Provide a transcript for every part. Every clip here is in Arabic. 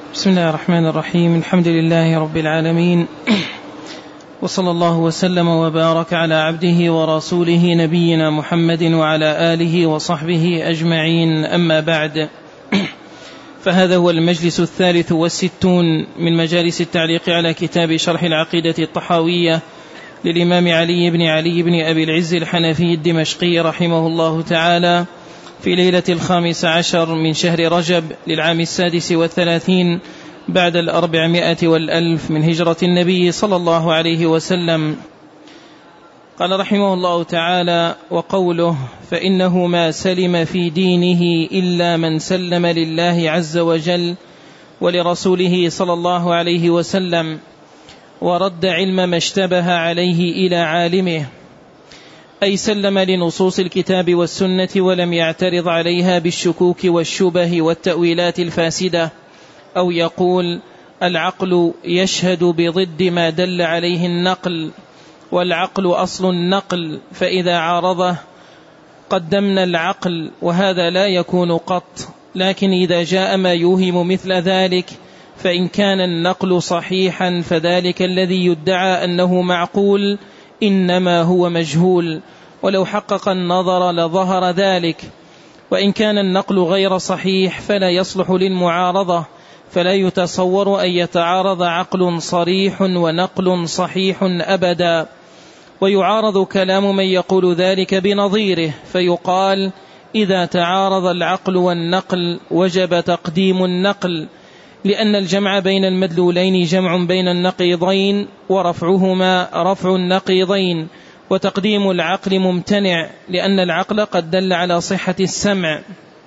بسم الله الرحمن الرحيم. الحمد لله رب العالمين، وصلى الله وسلم وبارك على عبده ورسوله نبينا محمد وعلى آله وصحبه أجمعين، أما بعد، فهذا هو المجلس 63 من مجالس التعليق على كتاب شرح العقيدة الطحاوية للإمام علي بن أبي العز الحنفي الدمشقي رحمه الله تعالى، في ليلة 15 من شهر رجب للعام 36 بعد 400 من هجرة النبي صلى الله عليه وسلم. قال رحمه الله تعالى: وقوله: فإنه ما سلم في دينه إلا من سلم لله عز وجل ولرسوله صلى الله عليه وسلم، ورد علم ما اشتبه عليه إلى عالمه، أي سلم لنصوص الكتاب والسنة ولم يعترض عليها بالشكوك والشبه والتأويلات الفاسدة، أو يقول: العقل يشهد بضد ما دل عليه النقل، والعقل أصل النقل، فإذا عارضه قدمنا العقل، وهذا لا يكون قط. لكن إذا جاء ما يوهم مثل ذلك، فإن كان النقل صحيحا فذلك الذي يدعى أنه معقول إنما هو مجهول، ولو حقق النظر لظهر ذلك. وإن كان النقل غير صحيح فلا يصلح للمعارضة، فلا يتصور أن يتعارض عقل صريح ونقل صحيح أبدا. ويعارض كلام من يقول ذلك بنظيره، فيقال: إذا تعارض العقل والنقل وجب تقديم النقل، لأن الجمع بين المدلولين جمع بين النقيضين، ورفعهما رفع النقيضين، وتقديم العقل ممتنع، لأن العقل قد دل على صحة السمع،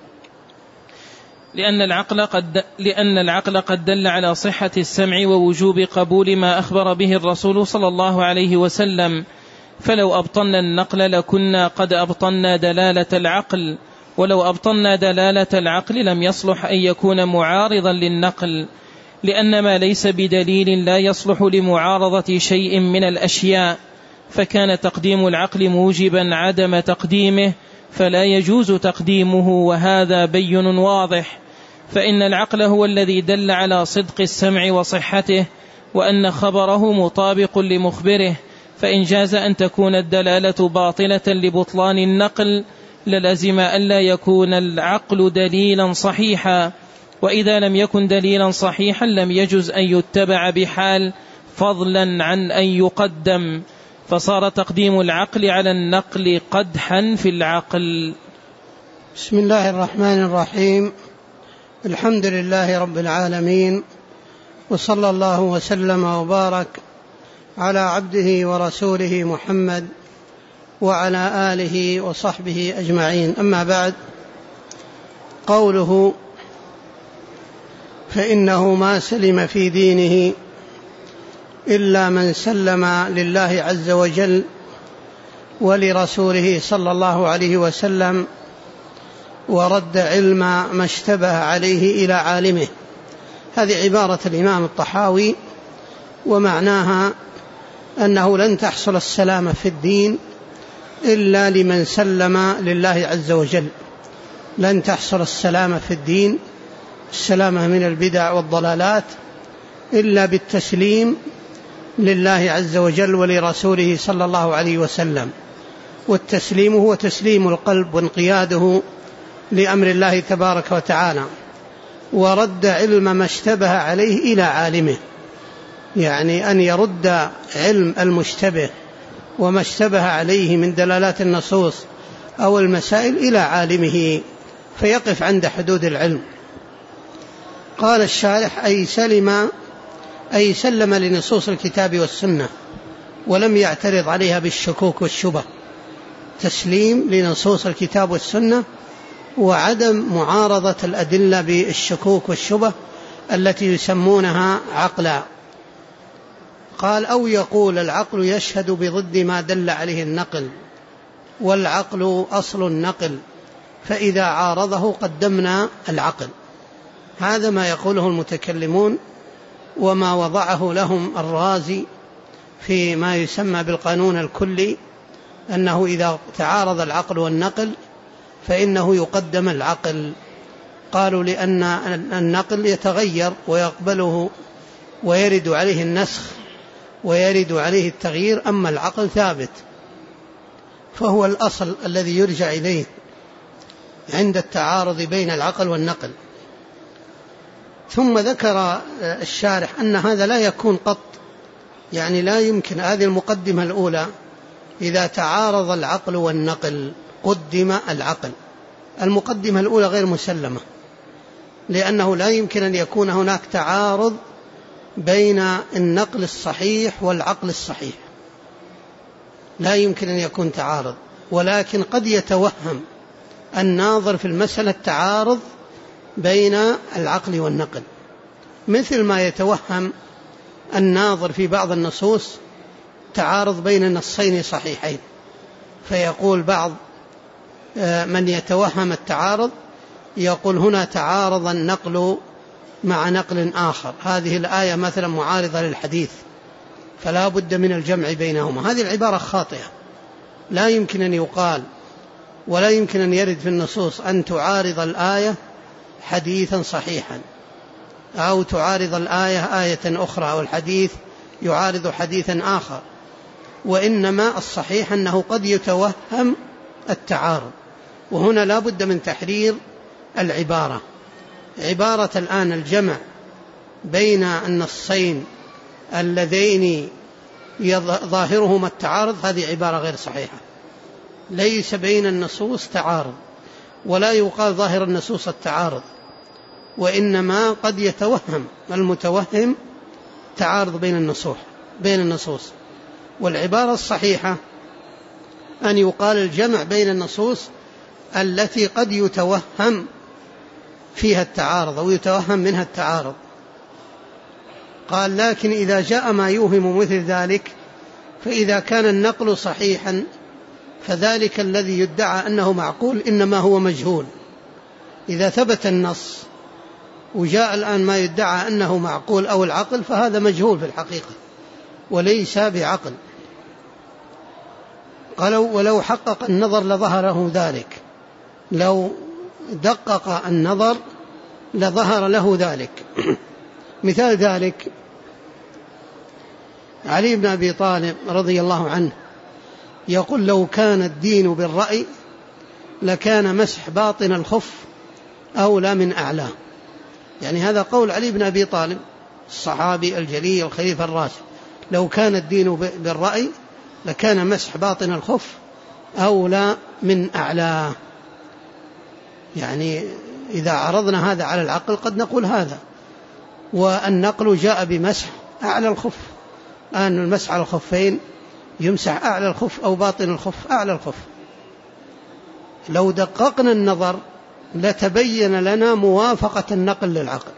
لأن العقل قد دل على صحة السمع ووجوب قبول ما أخبر به الرسول صلى الله عليه وسلم. فلو أبطلنا النقل لكنا قد أبطلنا دلالة العقل، ولو أبطلنا دلالة العقل لم يصلح أن يكون معارضا للنقل، لأن ما ليس بدليل لا يصلح لمعارضة شيء من الأشياء، فكان تقديم العقل موجبا عدم تقديمه، فلا يجوز تقديمه، وهذا بين واضح. فإن العقل هو الذي دل على صدق السمع وصحته، وأن خبره مطابق لمخبره، فإن جاز أن تكون الدلالة باطلة لبطلان النقل للزم ألا يكون العقل دليلا صحيحا، وإذا لم يكن دليلا صحيحا لم يجوز أن يتبع بحال، فضلا عن أن يقدم، فصار تقديم العقل على النقل قدحا في العقل. بسم الله الرحمن الرحيم. الحمد لله رب العالمين، وصلى الله وسلم وبارك على عبده ورسوله محمد وعلى آله وصحبه أجمعين، أما بعد. قوله: فإنه ما سلم في دينه إلا من سلم لله عز وجل ولرسوله صلى الله عليه وسلم، ورد علم ما اشتبه عليه إلى عالمه. هذه عبارة الإمام الطحاوي، ومعناها أنه لن تحصل السلامة في الدين إلا لمن سلم لله عز وجل. لن تحصل السلامة في الدين، السلامة من البدع والضلالات، إلا بالتسليم لله عز وجل ولرسوله صلى الله عليه وسلم. والتسليم هو تسليم القلب وانقياده لأمر الله تبارك وتعالى، ورد علم ما اشتبه عليه إلى عالمه، يعني أن يرد علم المشتبه وما اشتبه عليه من دلالات النصوص أو المسائل إلى عالمه، فيقف عند حدود العلم. قال الشارح: أي سلم لنصوص الكتاب والسنة ولم يعترض عليها بالشكوك والشبه. تسليم لنصوص الكتاب والسنة وعدم معارضة الأدلة بالشكوك والشبه التي يسمونها عقلا. قال: أو يقول: العقل يشهد بضد ما دل عليه النقل، والعقل أصل النقل، فإذا عارضه قدمنا العقل. هذا ما يقوله المتكلمون، وما وضعه لهم الرازي في ما يسمى بالقانون الكلي، أنه إذا تعارض العقل والنقل فإنه يقدم العقل. قالوا لأن النقل يتغير ويقبله ويرد عليه النسخ ويرد عليه التغيير، أما العقل ثابت فهو الأصل الذي يرجع إليه عند التعارض بين العقل والنقل. ثم ذكر الشارح أن هذا لا يكون قط، يعني لا يمكن. هذه المقدمة الأولى، إذا تعارض العقل والنقل قدم العقل. المقدمة الأولى غير مسلمة، لأنه لا يمكن أن يكون هناك تعارض بين النقل الصحيح والعقل الصحيح، لا يمكن أن يكون تعارض. ولكن قد يتوهم الناظر في المسألة تعارض بين العقل والنقل، مثل ما يتوهم الناظر في بعض النصوص تعارض بين نصين صحيحين، فيقول بعض من يتوهم التعارض يقول هنا تعارض النقل مع نقل آخر، هذه الآية مثلا معارضة للحديث فلا بد من الجمع بينهما. هذه العبارة خاطئة، لا يمكن أن يقال ولا يمكن أن يرد في النصوص أن تعارض الآية حديثا صحيحا، أو تعارض الآية آية أخرى، أو الحديث يعارض حديثا آخر. وإنما الصحيح أنه قد يتوهم التعارض، وهنا لا بد من تحرير العبارة. عبارة الآن الجمع بين النصين اللذين ظاهرهما التعارض، هذه عبارة غير صحيحة. ليس بين النصوص تعارض، ولا يقال ظاهر النصوص التعارض، وإنما قد يتوهم المتوهم تعارض بين النصوص. والعبارة الصحيحة أن يقال الجمع بين النصوص التي قد يتوهم فيها التعارض أو يتوهم منها التعارض. قال لكن إذا جاء ما يوهم مثل ذلك، فإذا كان النقل صحيحا فذلك الذي يدعى أنه معقول إنما هو مجهول. إذا ثبت النص وجاء الآن ما يدعى أنه معقول أو العقل، فهذا مجهول في الحقيقة وليس بعقل. قالوا ولو حقق النظر لظهره ذلك، لو دقق النظر لظهر له ذلك. مثال ذلك علي بن أبي طالب رضي الله عنه يقول لو كان الدين بالرأي لكان مسح باطن الخف أولى من أعلاه. يعني هذا قول علي بن أبي طالب الصحابي الجليل الخليفة الراشد، لو كان الدين بالرأي لكان مسح باطن الخف أولى من أعلاه. يعني إذا عرضنا هذا على العقل قد نقول هذا، والنقل جاء بمسح أعلى الخف، أن المسح على الخفين يمسح أعلى الخف أو باطن الخف أعلى الخف. لو دققنا النظر لتبين لنا موافقة النقل للعقل.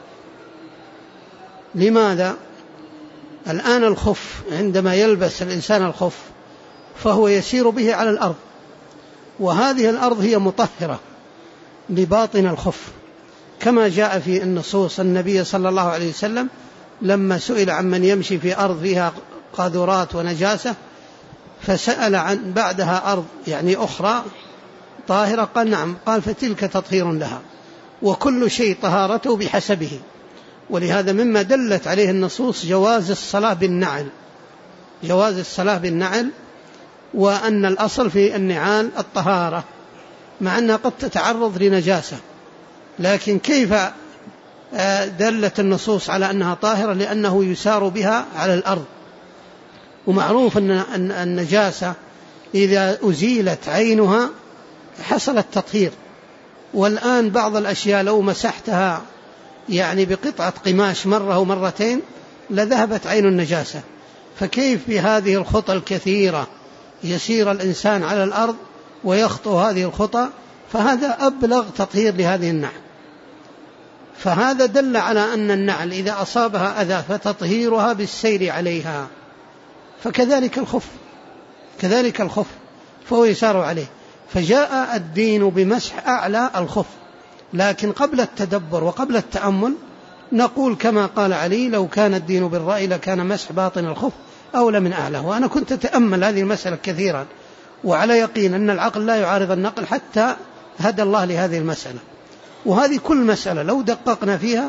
لماذا؟ الآن الخف عندما يلبس الإنسان الخف فهو يسير به على الأرض، وهذه الأرض هي مطهرة لباطن الخف، كما جاء في النصوص. النبي صلى الله عليه وسلم لما سئل عن من يمشي في أرض فيها قاذورات ونجاسة فسأل عن بعدها أرض يعني أخرى طاهرة، قال نعم، قال فتلك تطهير لها، وكل شيء طهارته بحسبه. ولهذا مما دلت عليه النصوص جواز الصلاة بالنعل، جواز الصلاة بالنعل، وأن الأصل في النعال الطهارة، مع أنها قد تتعرض لنجاسة، لكن كيف دلت النصوص على أنها طاهرة؟ لأنه يسار بها على الأرض، ومعروف أن النجاسة إذا أزيلت عينها حصل التطهير. والآن بعض الأشياء لو مسحتها يعني بقطعة قماش مرة أو مرتين لذهبت عين النجاسة، فكيف بهذه الخطى الكثيرة يسير الإنسان على الأرض ويخطو هذه الخطى؟ فهذا أبلغ تطهير لهذه النعل. فهذا دل على أن النعل إذا أصابها أذى فتطهيرها بالسير عليها، فكذلك الخف، كذلك الخف فهو يسار عليه. فجاء الدين بمسح أعلى الخف، لكن قبل التدبر وقبل التأمل نقول كما قال علي لو كان الدين بالرأي لكان مسح باطن الخف أولى من أعلى. وأنا كنت أتأمل هذه المسألة كثيرا، وعلى يقين أن العقل لا يعارض النقل، حتى هدى الله لهذه المسألة. وهذه كل مسألة لو دققنا فيها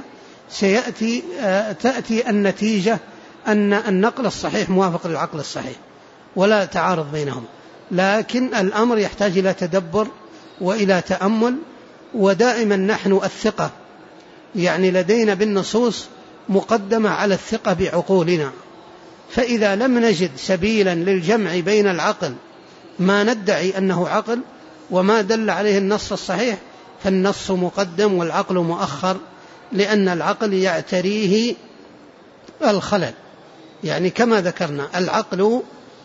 تأتي النتيجة أن النقل الصحيح موافق للعقل الصحيح ولا تعارض بينهم، لكن الأمر يحتاج إلى تدبر وإلى تأمل. ودائما نحن الثقة يعني لدينا بالنصوص مقدمة على الثقة بعقولنا، فإذا لم نجد سبيلا للجمع بين العقل ما ندعي أنه عقل وما دل عليه النص الصحيح فالنص مقدم والعقل مؤخر، لأن العقل يعتريه الخلل. يعني كما ذكرنا العقل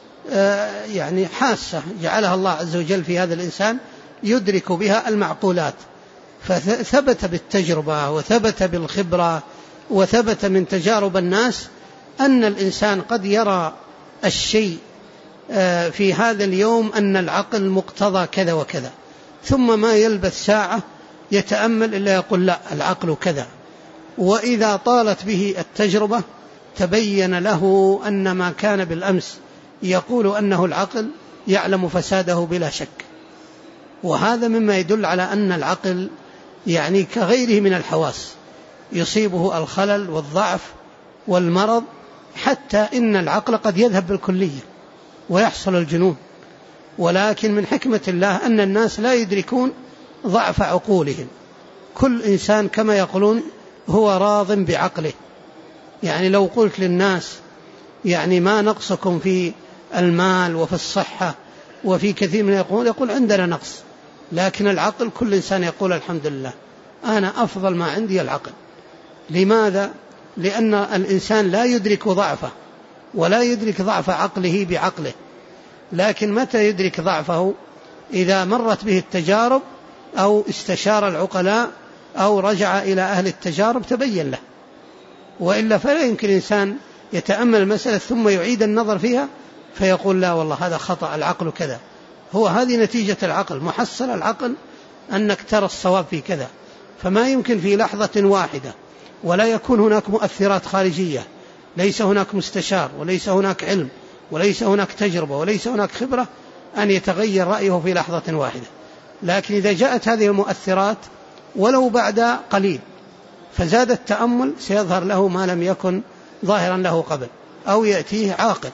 يعني حاسة جعلها الله عز وجل في هذا الإنسان يدرك بها المعقولات، فثبت بالتجربة وثبت بالخبرة وثبت من تجارب الناس أن الإنسان قد يرى الشيء في هذا اليوم أن العقل مقتضى كذا وكذا، ثم ما يلبث ساعة يتأمل إلا يقول لا العقل كذا، وإذا طالت به التجربة تبين له أن ما كان بالأمس يقول أنه العقل يعلم فساده بلا شك. وهذا مما يدل على أن العقل يعني كغيره من الحواس يصيبه الخلل والضعف والمرض، حتى إن العقل قد يذهب بالكلية ويحصل الجنون. ولكن من حكمة الله أن الناس لا يدركون ضعف عقولهم، كل إنسان كما يقولون هو راض بعقله. يعني لو قلت للناس يعني ما نقصكم في المال وفي الصحة وفي كثير من يقول عندنا نقص، لكن العقل كل إنسان يقول الحمد لله أنا أفضل ما عندي العقل. لماذا؟ لأن الإنسان لا يدرك ضعفه ولا يدرك ضعف عقله بعقله، لكن متى يدرك ضعفه؟ إذا مرت به التجارب أو استشار العقلاء أو رجع إلى أهل التجارب تبين له، وإلا فلا يمكن إنسان يتأمل المسألة ثم يعيد النظر فيها فيقول لا والله هذا خطأ العقل كذا. هذه نتيجة العقل، محصل العقل أنك ترى الصواب في كذا، فما يمكن في لحظة واحدة ولا يكون هناك مؤثرات خارجية، ليس هناك مستشار وليس هناك علم وليس هناك تجربة وليس هناك خبرة أن يتغير رأيه في لحظة واحدة. لكن إذا جاءت هذه المؤثرات ولو بعد قليل فزاد التأمل سيظهر له ما لم يكن ظاهرا له قبل أو يأتيه عاقل.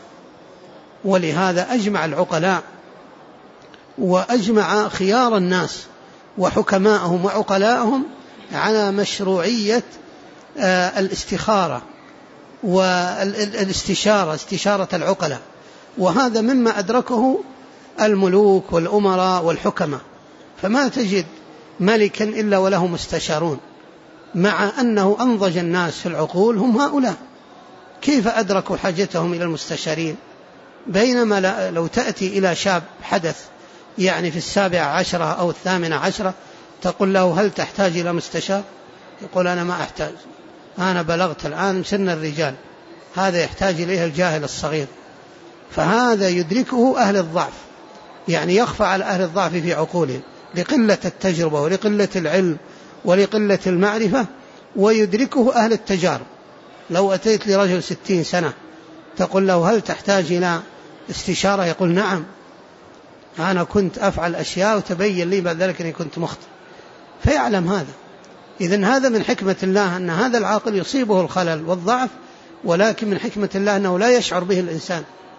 ولهذا أجمع العقلاء وأجمع خيار الناس وحكماءهم وعقلاءهم على مشروعية الاستخارة والاستشارة، استشارة العقلاء. وهذا مما أدركه الملوك والأمراء والحكماء، فما تجد ملكا إلا وله مستشارون، مع أنه أنضج الناس في العقول هم هؤلاء. كيف أدركوا حاجتهم إلى المستشارين؟ بينما لو تأتي إلى شاب حدث يعني في 17 أو 18 تقول له هل تحتاج إلى مستشار؟ يقول أنا ما أحتاج، أنا بلغت الآن سن الرجال. هذا يحتاج إليه الجاهل الصغير. فهذا يدركه أهل الضعف، يعني يخفى على أهل الضعف في عقولهم لقلة التجربة ولقلة العلم ولقلة المعرفة، ويدركه أهل التجارب. لو أتيت لرجل 60 سنة تقول له هل تحتاج إلى استشارة؟ يقول نعم، أنا كنت أفعل أشياء وتبين لي بعد ذلك أني كنت مخطئ، فيعلم هذا. إذن هذا من حكمة الله أن هذا العاقل يصيبه الخلل والضعف، ولكن من حكمة الله أنه لا يشعر به الإنسان،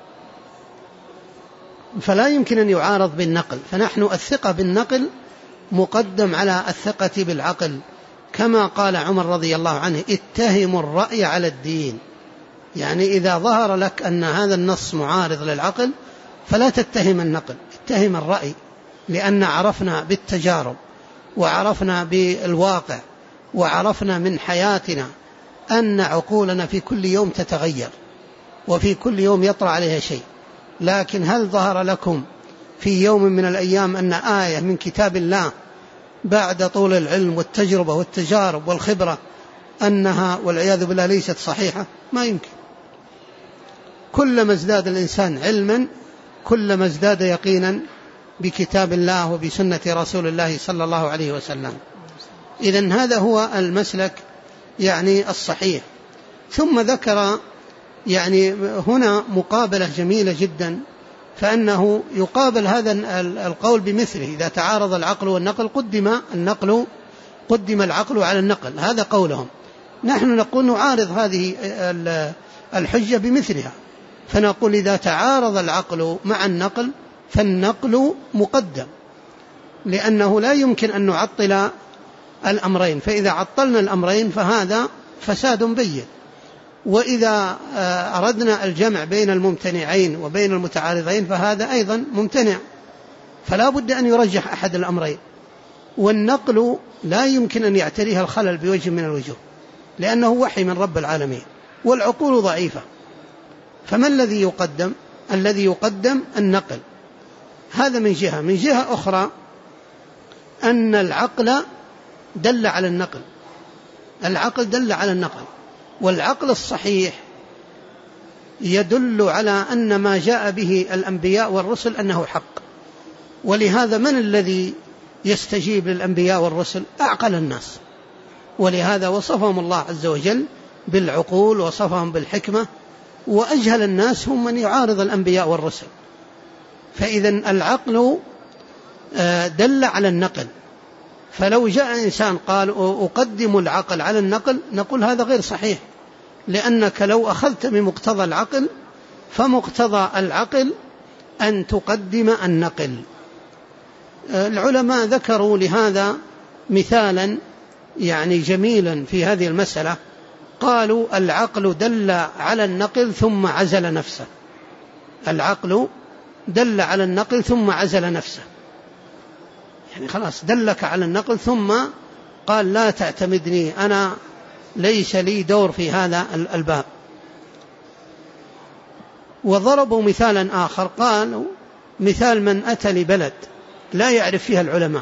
فلا يمكن أن يعارض بالنقل. فنحن الثقة بالنقل مقدم على الثقة بالعقل، كما قال عمر رضي الله عنه اتهموا الرأي على الدين. يعني إذا ظهر لك أن هذا النص معارض للعقل فلا تتهم النقل، اتهم الرأي، لأن عرفنا بالتجارب وعرفنا بالواقع وعرفنا من حياتنا أن عقولنا في كل يوم تتغير وفي كل يوم يطرأ عليها شيء. لكن هل ظهر لكم في يوم من الأيام أن آية من كتاب الله بعد طول العلم والتجربة والتجارب والخبرة أنها والعياذ بالله ليست صحيحة؟ ما يمكن. كلما ازداد الإنسان علما كلما ازداد يقينا بكتاب الله وبسنة رسول الله صلى الله عليه وسلم. إذن هذا هو المسلك يعني الصحيح. ثم ذكر يعني هنا مقابلة جميلة جدا، فأنه يقابل هذا القول بمثله. إذا تعارض العقل والنقل قدم النقل قدم العقل على النقل، هذا قولهم. نحن نقول نعارض هذه الحجة بمثلها، فنقول إذا تعارض العقل مع النقل فالنقل مقدم، لأنه لا يمكن أن نعطل الأمرين، فإذا عطلنا الأمرين فهذا فساد بين. وإذا أردنا الجمع بين الممتنعين وبين المتعارضين فهذا أيضا ممتنع، فلا بد أن يرجح أحد الأمرين. والنقل لا يمكن أن يعتريها الخلل بوجه من الوجوه، لأنه وحي من رب العالمين، والعقول ضعيفة. فما الذي يقدم؟ الذي يقدم النقل، هذا من جهة. من جهة أخرى أن العقل دل على النقل، العقل دل على النقل، والعقل الصحيح يدل على أن ما جاء به الأنبياء والرسل أنه حق. ولهذا من الذي يستجيب للأنبياء والرسل؟ أعقل الناس، ولهذا وصفهم الله عز وجل بالعقول، وصفهم بالحكمة. وأجهل الناس هم من يعارض الأنبياء والرسل. فإذن العقل دل على النقل، فلو جاء إنسان قال أقدم العقل على النقل نقول هذا غير صحيح، لأنك لو أخذت بمقتضى العقل فمقتضى العقل أن تقدم النقل. العلماء ذكروا لهذا مثالا يعني جميلا في هذه المسألة، قالوا العقل دل على النقل ثم عزل نفسه، العقل دل على النقل ثم عزل نفسه، يعني خلاص دلك على النقل ثم قال لا تعتمدني، أنا ليس لي دور في هذا الباب. وضربوا مثالا آخر، قالوا مثال من أتى لبلد لا يعرف فيها العلماء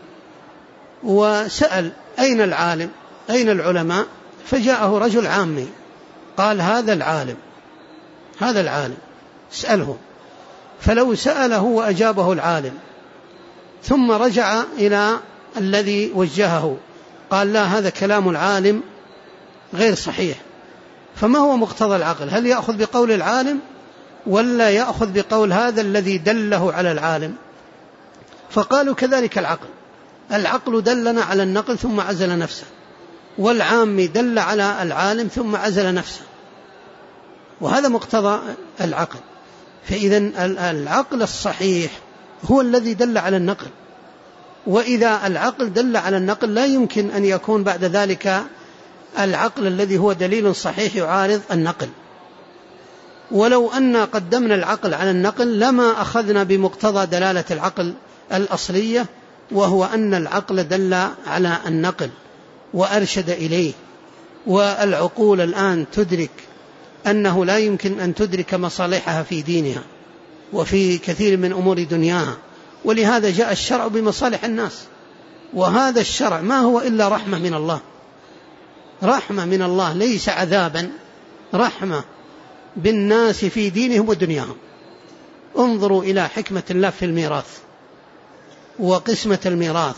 وسأل أين العالم أين العلماء، فجاءه رجل عامي قال هذا العالم هذا العالم اسأله. فلو سأله وأجابه العالم ثم رجع إلى الذي وجهه قال لا هذا كلام العالم غير صحيح، فما هو مقتضى العقل؟ هل يأخذ بقول العالم ولا يأخذ بقول هذا الذي دله على العالم؟ فقالوا كذلك العقل دلنا على النقل ثم عزل نفسه، والعام دل على العالم ثم عزل نفسه، وهذا مقتضى العقل. فإذن العقل الصحيح هو الذي دل على النقل، وإذا العقل دل على النقل لا يمكن أن يكون بعد ذلك العقل الذي هو دليل صحيح يعارض النقل. ولو أن قدمنا العقل على النقل لما أخذنا بمقتضى دلالة العقل الأصلية، وهو أن العقل دل على النقل وأرشد إليه. والعقول الآن تدرك أنه لا يمكن أن تدرك مصالحها في دينها وفي كثير من أمور دنياها، ولهذا جاء الشرع بمصالح الناس. وهذا الشرع ما هو إلا رحمة من الله، رحمة من الله ليس عذابا، رحمة بالناس في دينهم ودنياهم. انظروا إلى حكمة الله في الميراث وقسمة الميراث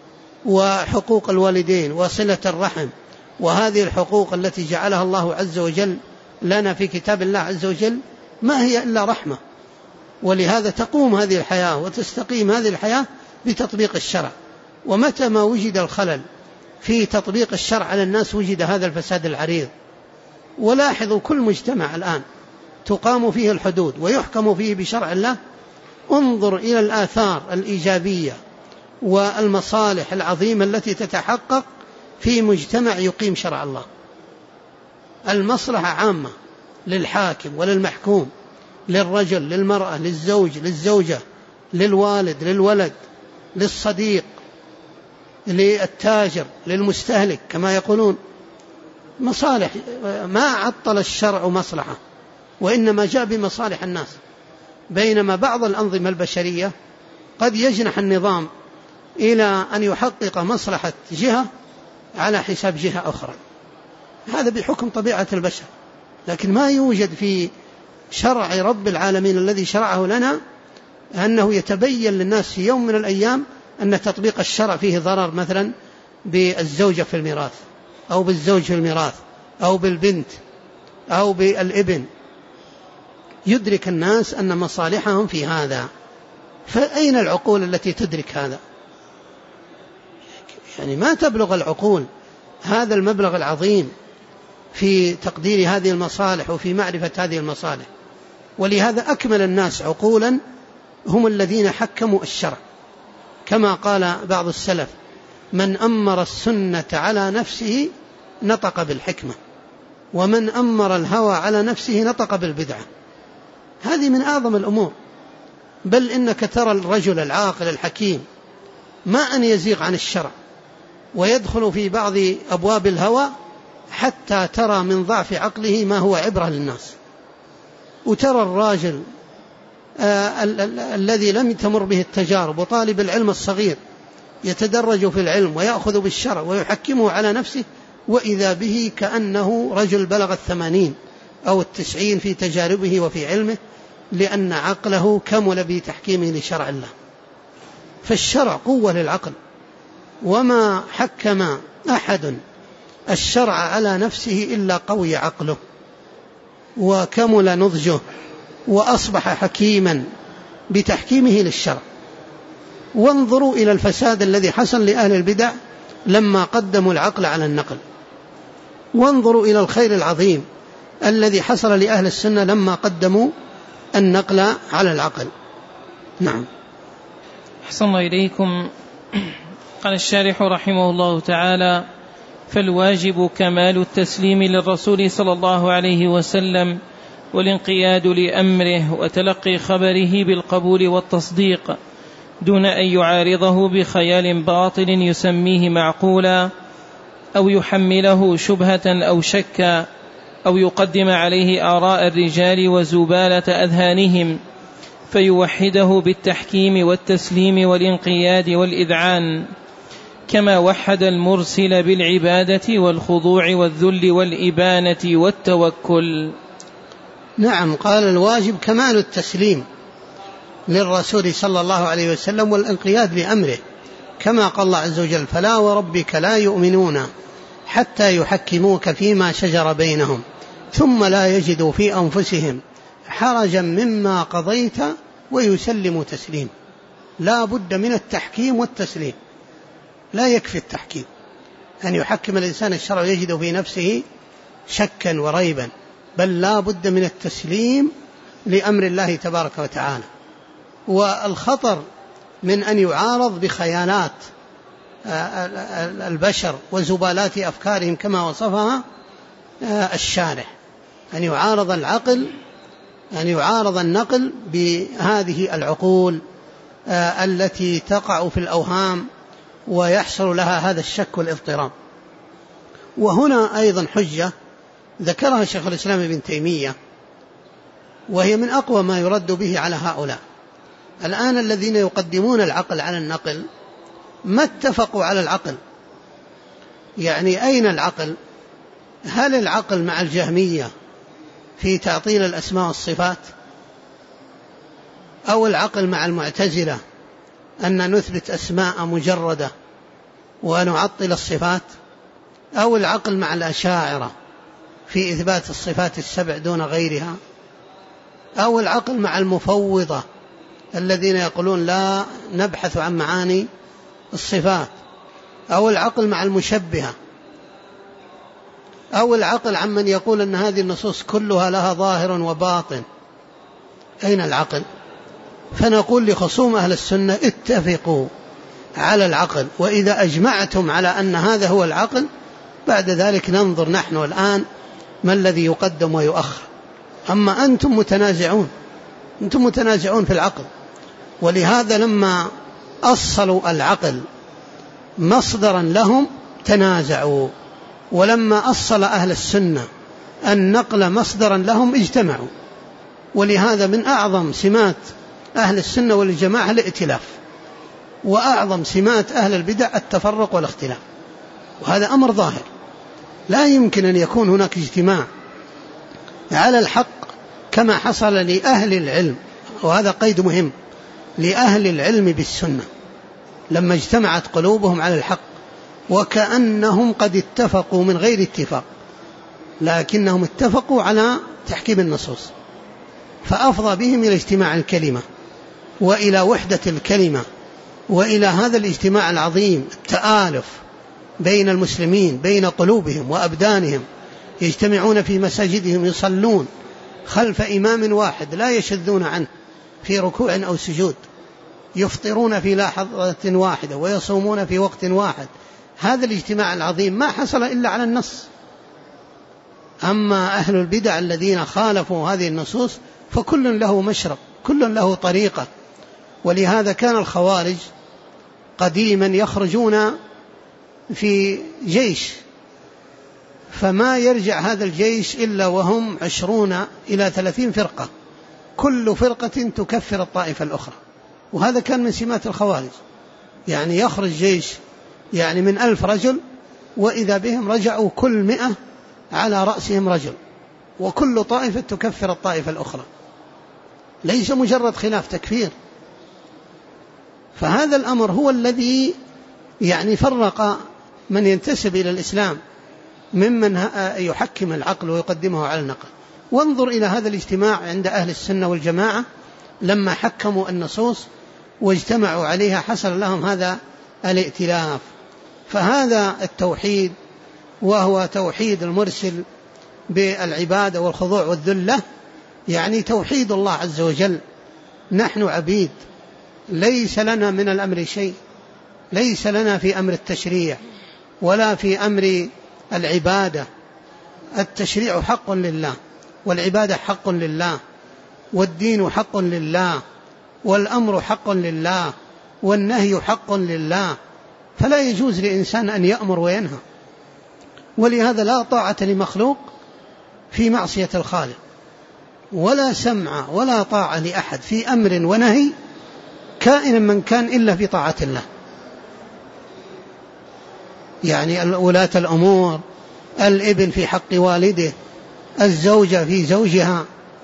وحقوق الوالدين وصلة الرحم، وهذه الحقوق التي جعلها الله عز وجل لنا في كتاب الله عز وجل ما هي إلا رحمة. ولهذا تقوم هذه الحياة وتستقيم هذه الحياة بتطبيق الشرع. ومتى ما وجد الخلل في تطبيق الشرع على الناس وجد هذا الفساد العريض. ولاحظوا كل مجتمع الآن تقام فيه الحدود ويحكم فيه بشرع الله، انظر إلى الآثار الإيجابية والمصالح العظيمة التي تتحقق في مجتمع يقيم شرع الله. المصلحة عامة للحاكم وللمحكوم، للرجل للمرأة للزوج للزوجة للوالد للولد للصديق للتاجر للمستهلك كما يقولون، مصالح. ما عطل الشرع مصلحة، وإنما جاء بمصالح الناس. بينما بعض الأنظمة البشرية قد يجنح النظام إلى أن يحقق مصلحة جهة على حساب جهة أخرى، هذا بحكم طبيعة البشر. لكن ما يوجد في شرع رب العالمين الذي شرعه لنا أنه يتبين للناس في يوم من الأيام أن تطبيق الشرع فيه ضرر، مثلا بالزوجة في الميراث أو بالزوج في الميراث أو بالبنت أو بالابن. يدرك الناس أن مصالحهم في هذا، فأين العقول التي تدرك هذا؟ يعني ما تبلغ العقول هذا المبلغ العظيم في تقدير هذه المصالح وفي معرفة هذه المصالح. ولهذا أكمل الناس عقولا هم الذين حكموا الشرع، كما قال بعض السلف: من أمر السنة على نفسه نطق بالحكمة، ومن أمر الهوى على نفسه نطق بالبدعة. هذه من أعظم الأمور. بل إنك ترى الرجل العاقل الحكيم ما أن يزيغ عن الشرع ويدخل في بعض أبواب الهوى حتى ترى من ضعف عقله ما هو عبرة للناس. وترى الراجل الذي لم تمر به التجارب وطالب العلم الصغير يتدرج في العلم ويأخذ بالشرع ويحكمه على نفسه، وإذا به كأنه رجل بلغ 80 أو 90 في تجاربه وفي علمه، لأن عقله كمل بتحكيمه لشرع الله. فالشرع قوة للعقل، وما حكم أحد الشرع على نفسه إلا قوي عقله وكمل نضجه وأصبح حكيما بتحكيمه للشرع. وانظروا إلى الفساد الذي حصل لأهل البدع لما قدموا العقل على النقل، وانظروا إلى الخير العظيم الذي حصل لأهل السنة لما قدموا النقل على العقل. نعم. أحسن الله إليكم. قال الشارح رحمه الله تعالى: فالواجب كمال التسليم للرسول صلى الله عليه وسلم والانقياد لأمره وتلقي خبره بالقبول والتصديق دون أن يعارضه بخيال باطل يسميه معقولا أو يحمله شبهة أو شكا أو يقدم عليه آراء الرجال وزبالة أذهانهم فيوحده بالتحكيم والتسليم والانقياد والإذعان، كما وحد المرسل بالعبادة والخضوع والذل والإبانة والتوكل. نعم. قال: الواجب كمال التسليم للرسول صلى الله عليه وسلم والانقياد لأمره، كما قال الله عز وجل: فلا وربك لا يؤمنون حتى يحكموك فيما شجر بينهم ثم لا يجدوا في أنفسهم حرجا مما قضيت ويسلموا تسليم. لا بد من التحكيم والتسليم، لا يكفي التحكيم أن يحكم الإنسان الشرع يجد في نفسه شكا وريبا، بل لا بد من التسليم لأمر الله تبارك وتعالى. والخطر من أن يعارض بخيالات البشر وزبالات أفكارهم كما وصفها الشارح، أن يعارض العقل، أن يعارض النقل بهذه العقول التي تقع في الأوهام ويحصل لها هذا الشك والاضطراب. وهنا أيضا حجة ذكرها شيخ الإسلام ابن تيمية، وهي من أقوى ما يرد به على هؤلاء. الآن الذين يقدمون العقل على النقل ما اتفقوا على العقل. يعني أين العقل؟ هل العقل مع الجهمية في تعطيل الأسماء والصفات، أو العقل مع المعتزلة أن نثبت أسماء مجردة ونعطل الصفات، أو العقل مع الأشاعرة في إثبات الصفات السبع دون غيرها، أو العقل مع المفوضة الذين يقولون لا نبحث عن معاني الصفات، أو العقل مع المشبهة، أو العقل عمن يقول أن هذه النصوص كلها لها ظاهر وباطن. أين العقل؟ فنقول لخصوم أهل السنة: اتفقوا على العقل، وإذا أجمعتم على أن هذا هو العقل بعد ذلك ننظر نحن الآن ما الذي يقدم ويؤخر. أما أنتم متنازعون في العقل. ولهذا لما أصلوا العقل مصدرا لهم تنازعوا، ولما أصل أهل السنة النقل مصدرا لهم اجتمعوا. ولهذا من أعظم سمات أهل السنة والجماعة الائتلاف، وأعظم سمات أهل البدع التفرق والاختلاف. وهذا أمر ظاهر، لا يمكن أن يكون هناك اجتماع على الحق كما حصل لأهل العلم، وهذا قيد مهم، لأهل العلم بالسنة لما اجتمعت قلوبهم على الحق، وكأنهم قد اتفقوا من غير اتفاق، لكنهم اتفقوا على تحكيم النصوص، فأفضى بهم إلى اجتماع الكلمة وإلى وحدة الكلمة وإلى هذا الاجتماع العظيم، التآلف بين المسلمين، بين قلوبهم وأبدانهم، يجتمعون في مساجدهم يصلون خلف إمام واحد لا يشذون عنه في ركوع أو سجود، يفطرون في لحظة واحدة ويصومون في وقت واحد. هذا الاجتماع العظيم ما حصل إلا على النص. أما أهل البدع الذين خالفوا هذه النصوص فكل له مشرب، كل له طريقة. ولهذا كان الخوارج قديما يخرجون في جيش، فما يرجع هذا الجيش إلا وهم 20 إلى 30 فرقة، كل فرقة تكفر الطائفة الأخرى. وهذا كان من سمات الخوارج، يعني يخرج جيش يعني من 1000 رجل، وإذا بهم رجعوا كل 100 على رأسهم رجل، وكل طائفة تكفر الطائفة الأخرى، ليس مجرد خلاف تكفير. فهذا الأمر هو الذي يعني فرق من ينتسب إلى الإسلام ممن يحكم العقل ويقدمه على النقل. وانظر إلى هذا الاجتماع عند أهل السنة والجماعة لما حكموا النصوص واجتمعوا عليها حصل لهم هذا الائتلاف. فهذا التوحيد وهو توحيد المرسل بالعبادة والخضوع والذلة، يعني توحيد الله عز وجل. نحن عبيد، ليس لنا من الأمر شيء، ليس لنا في أمر التشريع ولا في أمر العبادة. التشريع حق لله، والعبادة حق لله، والدين حق لله، والأمر حق لله، والنهي حق لله، فلا يجوز لإنسان أن يأمر وينهى. ولهذا لا طاعة لمخلوق في معصية الخالق، ولا سمع ولا طاعة لأحد في أمر ونهي كائنا من كان إلا في طاعة الله. يعني ولاة الأمور، الابن في حق والده، الزوجة في زوجها،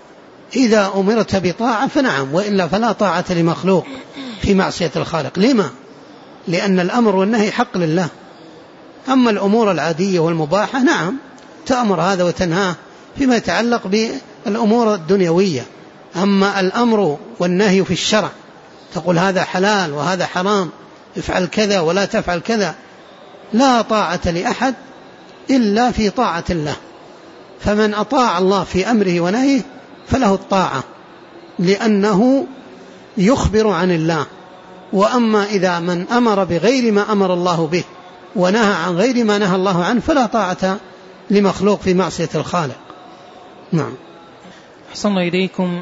إذا أمرت بطاعة فنعم، وإلا فلا طاعة لمخلوق في معصية الخالق. لما؟ لأن الأمر والنهي حق لله. أما الأمور العادية والمباحة نعم تأمر هذا وتنهاه فيما يتعلق بالأمور الدنيوية. أما الأمر والنهي في الشرع تقول هذا حلال وهذا حرام، افعل كذا ولا تفعل كذا، لا طاعة لأحد إلا في طاعة الله. فمن أطاع الله في أمره ونهيه فله الطاعة، لأنه يخبر عن الله. وأما إذا من أمر بغير ما أمر الله به ونهى عن غير ما نهى الله عنه فلا طاعة لمخلوق في معصية الخالق. نعم. أحسن إليكم.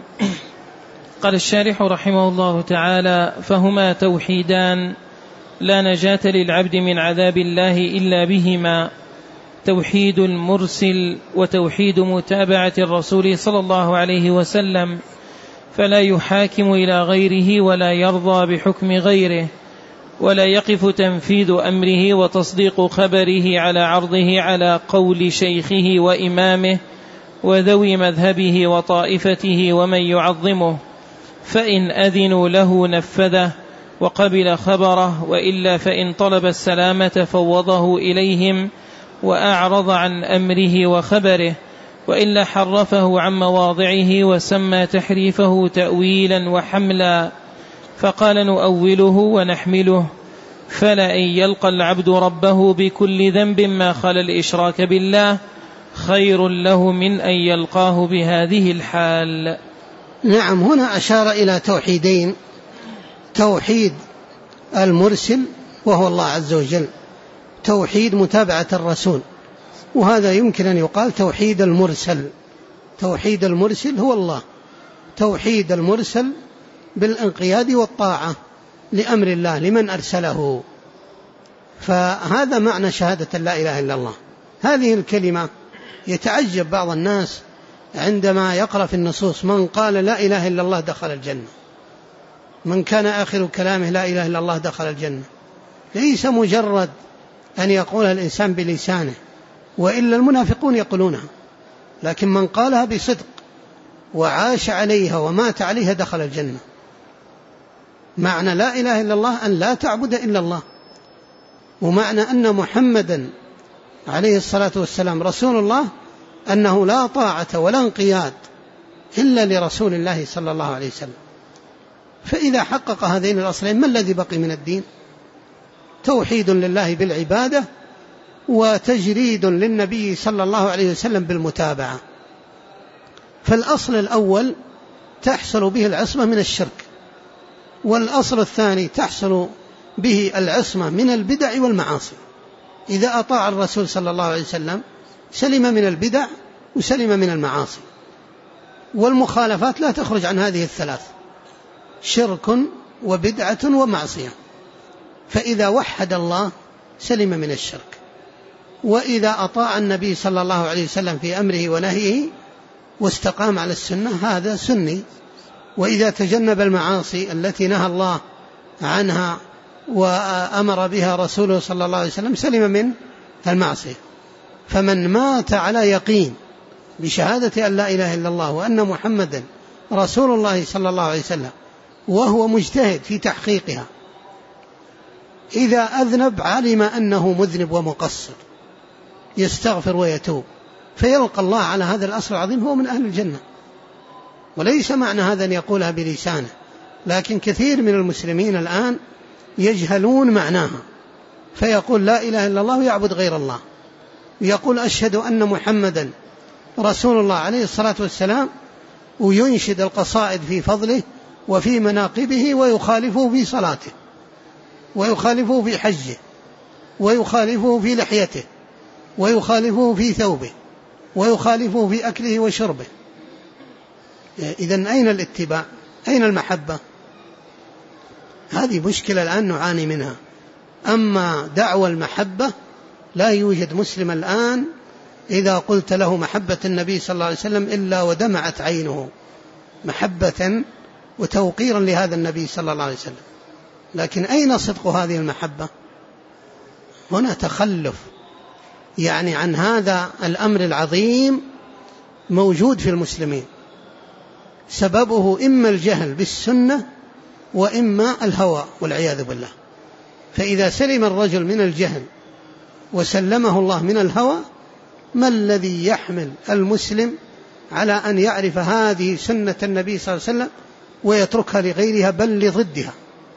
قال الشارح رحمه الله تعالى: فهما توحيدان لا نجاة للعبد من عذاب الله إلا بهما، توحيد المرسل وتوحيد متابعة الرسول صلى الله عليه وسلم، فلا يحاكم إلى غيره ولا يرضى بحكم غيره، ولا يقف تنفيذ أمره وتصديق خبره على عرضه على قول شيخه وإمامه وذوي مذهبه وطائفته ومن يعظمه، فإن أذنوا له نفذه وقبل خبره، وإلا فإن طلب السلامة فوضه إليهم وأعرض عن أمره وخبره، وإلا حرفه عن مواضعه وسمى تحريفه تأويلا وحملا، فقال نؤوله ونحمله. فلئن يلقى العبد ربه بكل ذنب ما خلا الإشراك بالله خير له من أن يلقاه بهذه الحال. نعم. هنا أشار إلى توحيدين: توحيد المرسل وهو الله عز وجل، توحيد متابعة الرسول، وهذا يمكن أن يقال توحيد المرسل. توحيد المرسل هو الله، توحيد المرسل بالانقياد والطاعة لأمر الله لمن أرسله. فهذا معنى شهادة لا إله إلا الله. هذه الكلمة يتعجب بعض الناس عندما يقرأ في النصوص: من قال لا إله إلا الله دخل الجنة، من كان آخر كلامه لا إله إلا الله دخل الجنة. ليس مجرد أن يقولها الإنسان بلسانه، وإلا المنافقون يقولونها، لكن من قالها بصدق وعاش عليها ومات عليها دخل الجنة. معنى لا إله إلا الله أن لا تعبد إلا الله، ومعنى أن محمدا عليه الصلاة والسلام رسول الله أنه لا طاعة ولا انقياد إلا لرسول الله صلى الله عليه وسلم. فإذا حقق هذين الأصلين ما الذي بقي من الدين؟ توحيد لله بالعبادة وتجريد للنبي صلى الله عليه وسلم بالمتابعة. فالأصل الأول تحصل به العصمة من الشرك، والأصل الثاني تحصل به العصمة من البدع والمعاصي. إذا أطاع الرسول صلى الله عليه وسلم سلم من البدع وسلم من المعاصي، والمخالفات لا تخرج عن هذه الثلاث: شرك وبدعة ومعصية. فإذا وحد الله سلم من الشرك، وإذا أطاع النبي صلى الله عليه وسلم في أمره ونهيه واستقام على السنة هذا سني، وإذا تجنب المعاصي التي نهى الله عنها وأمر بها رسوله صلى الله عليه وسلم سلم من المعصية. فمن مات على يقين بشهادة أن لا إله إلا الله وأن محمدا رسول الله صلى الله عليه وسلم وهو مجتهد في تحقيقها، إذا أذنب علم أنه مذنب ومقصر يستغفر ويتوب فيلقى الله على هذا الأصل العظيم، هو من أهل الجنة. وليس معنى هذا أن يقولها بلسانه، لكن كثير من المسلمين الآن يجهلون معناها، فيقول لا إله إلا الله ويعبد غير الله، ويقول أشهد أن محمدا رسول الله عليه الصلاة والسلام، وينشد القصائد في فضله وفي مناقبه، ويخالفه في صلاته، ويخالفه في حجه، ويخالفه في لحيته، ويخالفه في ثوبه، ويخالفه في أكله وشربه. إذن أين الاتباع؟ أين المحبة؟ هذه مشكلة الآن نعاني منها. أما دعوى المحبة لا يوجد مسلم الآن إذا قلت له محبة النبي صلى الله عليه وسلم إلا ودمعت عينه محبة وتوقيرا لهذا النبي صلى الله عليه وسلم. لكن أين صدق هذه المحبة؟ هنا تخلف يعني عن هذا الأمر العظيم موجود في المسلمين، سببه إما الجهل بالسنة وإما الهوى والعياذ بالله. فإذا سلم الرجل من الجهل وسلمه الله من الهوى، ما الذي يحمل المسلم على أن يعرف هذه سنة النبي صلى الله عليه وسلم ويتركها لغيرها بل لضدها؟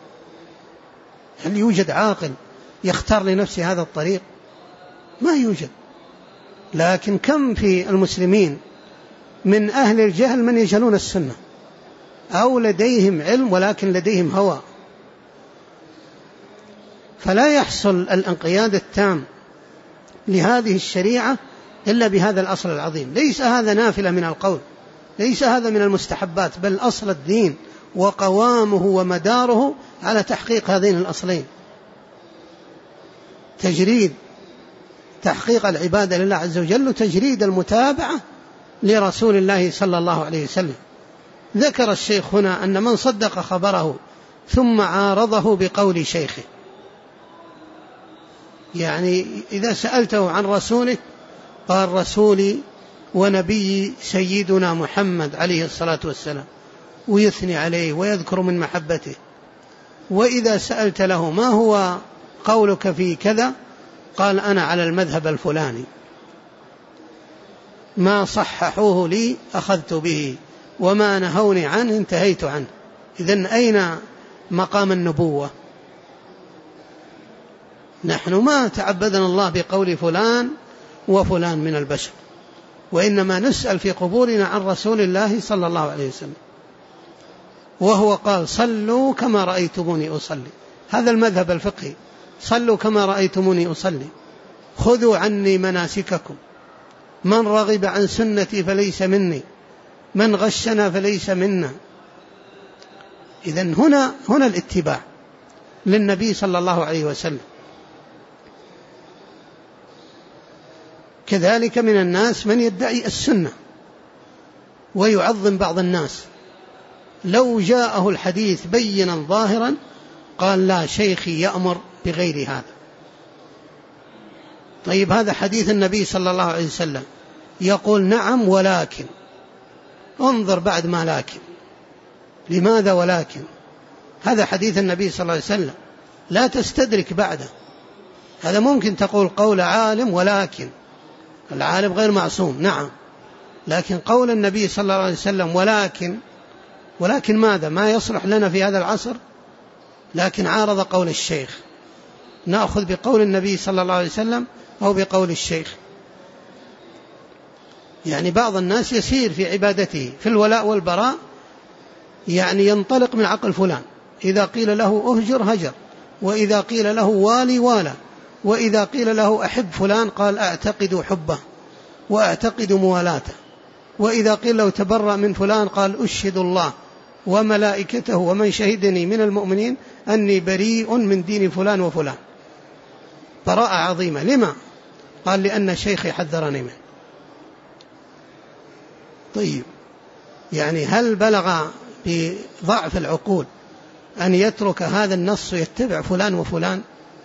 هل يوجد عاقل يختار لنفسه هذا الطريق؟ ما يوجد. لكن كم في المسلمين من أهل الجهل من يجهلون السنة أو لديهم علم ولكن لديهم هوى. فلا يحصل الانقياد التام لهذه الشريعة إلا بهذا الأصل العظيم. ليس هذا نافلة من القول، ليس هذا من المستحبات، بل أصل الدين وقوامه ومداره على تحقيق هذين الأصلين: تجريد تحقيق العبادة لله عز وجل، وتجريد المتابعة لرسول الله صلى الله عليه وسلم. ذكر الشيخ هنا أن من صدق خبره ثم عارضه بقول شيخه، يعني إذا سألته عن رسوله قال رسولي ونبي سيدنا محمد عليه الصلاة والسلام، ويثني عليه ويذكر من محبته. وإذا سألت له ما هو قولك في كذا قال أنا على المذهب الفلاني، ما صححوه لي أخذت به وما نهوني عنه انتهيت عنه. إذن أين مقام النبوة؟ نحن ما تعبدنا الله بقول فلان وفلان من البشر، وإنما نسأل في قبورنا عن رسول الله صلى الله عليه وسلم، وهو قال صلوا كما رأيتموني أصلي. هذا المذهب الفقهي: صلوا كما رأيتموني أصلي، خذوا عني مناسككم، من رغب عن سنتي فليس مني، من غشنا فليس منا. إذن هنا الاتباع للنبي صلى الله عليه وسلم. كذلك من الناس من يدعي السنة ويعظم بعض الناس، لو جاءه الحديث بينا ظاهرا قال لا شيخي يأمر بغير هذا. طيب هذا حديث النبي صلى الله عليه وسلم يقول نعم ولكن، انظر بعد ما لكن، لماذا ولكن؟ هذا حديث النبي صلى الله عليه وسلم لا تستدرك بعده. هذا ممكن تقول قول عالم ولكن العالم غير معصوم، نعم، لكن قول النبي صلى الله عليه وسلم ولكن ماذا؟ ما يصلح لنا في هذا العصر، لكن عارض قول الشيخ. نأخذ بقول النبي صلى الله عليه وسلم أو بقول الشيخ. يعني بعض الناس يسير في عبادته في الولاء والبراء، يعني ينطلق من عقل فلان، إذا قيل له أهجر هجر، وإذا قيل له والي والى، وإذا قيل له أحب فلان قال أعتقد حبه وأعتقد موالاته، وإذا قيل له تبرأ من فلان قال أشهد الله وملائكته ومن شهدني من المؤمنين أني بريء من دين فلان وفلان. براءة عظيمة. لما؟ قال لأن شيخي حذرني منه. طيب، يعني هل بلغ بضعف العقول أن يترك هذا النص ويتبع فلان وفلان؟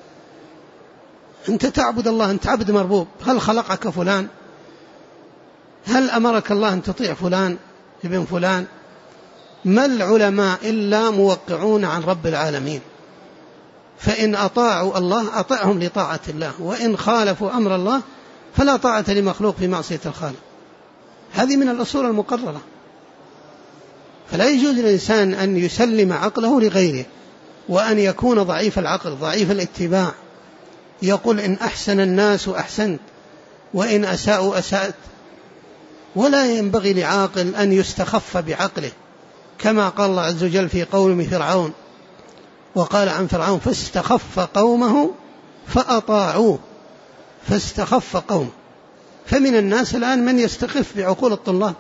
أنت تعبد الله، أنت عبد مربوب، هل خلقك فلان؟ هل أمرك الله أن تطيع فلان ابن فلان؟ ما العلماء إلا موقعون عن رب العالمين، فإن أطاعوا الله أطعهم لطاعة الله، وإن خالفوا أمر الله فلا طاعة لمخلوق في معصية الخالق. هذه من الأصول المقررة. فلا يجوز للإنسان أن يسلم عقله لغيره، وأن يكون ضعيف العقل ضعيف الاتباع، يقول إن أحسن الناس أحسنت وإن أساءوا أسأت. ولا ينبغي لعاقل أن يستخف بعقله، كما قال الله عز وجل في قوم فرعون، وقال عن فرعون فاستخف قومه فأطاعوه. فاستخف قومه. فمن الناس الآن من يستخف بعقول الطلاب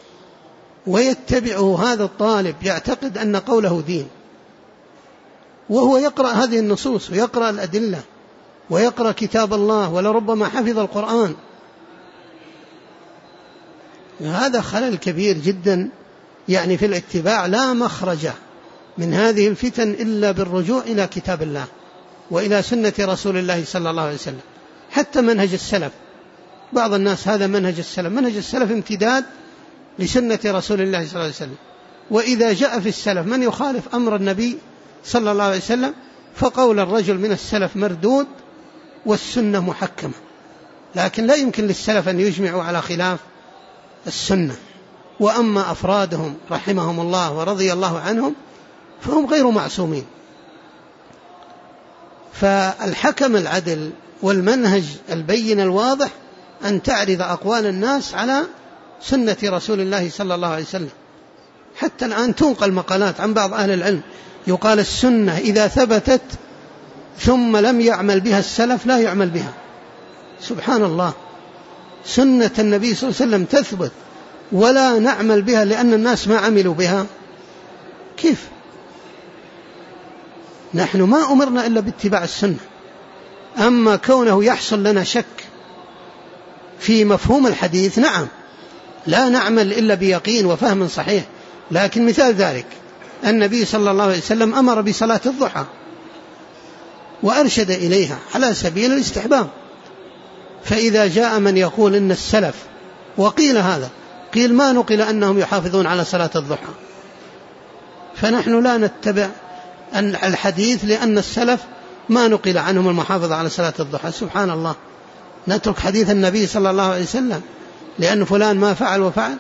ويتبعه هذا الطالب، يعتقد أن قوله دين، وهو يقرأ هذه النصوص ويقرأ الأدلة ويقرأ كتاب الله ولربما حفظ القرآن. هذا خلل كبير جدا يعني في الاتباع. لا مخرج من هذه الفتن إلا بالرجوع إلى كتاب الله وإلى سنة رسول الله صلى الله عليه وسلم. حتى منهج السلف، بعض الناس هذا منهج السلف، منهج السلف امتداد لسنة رسول الله صلى الله عليه وسلم. وإذا جاء في السلف من يخالف أمر النبي صلى الله عليه وسلم فقول الرجل من السلف مردود والسنة محكمة. لكن لا يمكن للسلف أن يجمعوا على خلاف السنة. وأما أفرادهم رحمهم الله ورضي الله عنهم فهم غير معصومين. فالحكم العدل والمنهج البين الواضح أن تعرض أقوال الناس على سنة رسول الله صلى الله عليه وسلم. حتى الآن تنقل مقالات عن بعض أهل العلم يقال السنة إذا ثبتت ثم لم يعمل بها السلف لا يعمل بها. سبحان الله، سنة النبي صلى الله عليه وسلم تثبت ولا نعمل بها لأن الناس ما عملوا بها؟ كيف؟ نحن ما أمرنا إلا باتباع السنة. أما كونه يحصل لنا شك في مفهوم الحديث، نعم لا نعمل إلا بيقين وفهم صحيح. لكن مثال ذلك النبي صلى الله عليه وسلم أمر بصلاة الضحى وأرشد إليها على سبيل الاستحباب. فإذا جاء من يقول إن السلف، وقيل هذا، قيل ما نقل أنهم يحافظون على صلاة الضحى، فنحن لا نتبع الحديث لأن السلف ما نقل عنهم المحافظة على صلاة الضحى. سبحان الله، نترك حديث النبي صلى الله عليه وسلم لأن فلان ما فعل وفعل.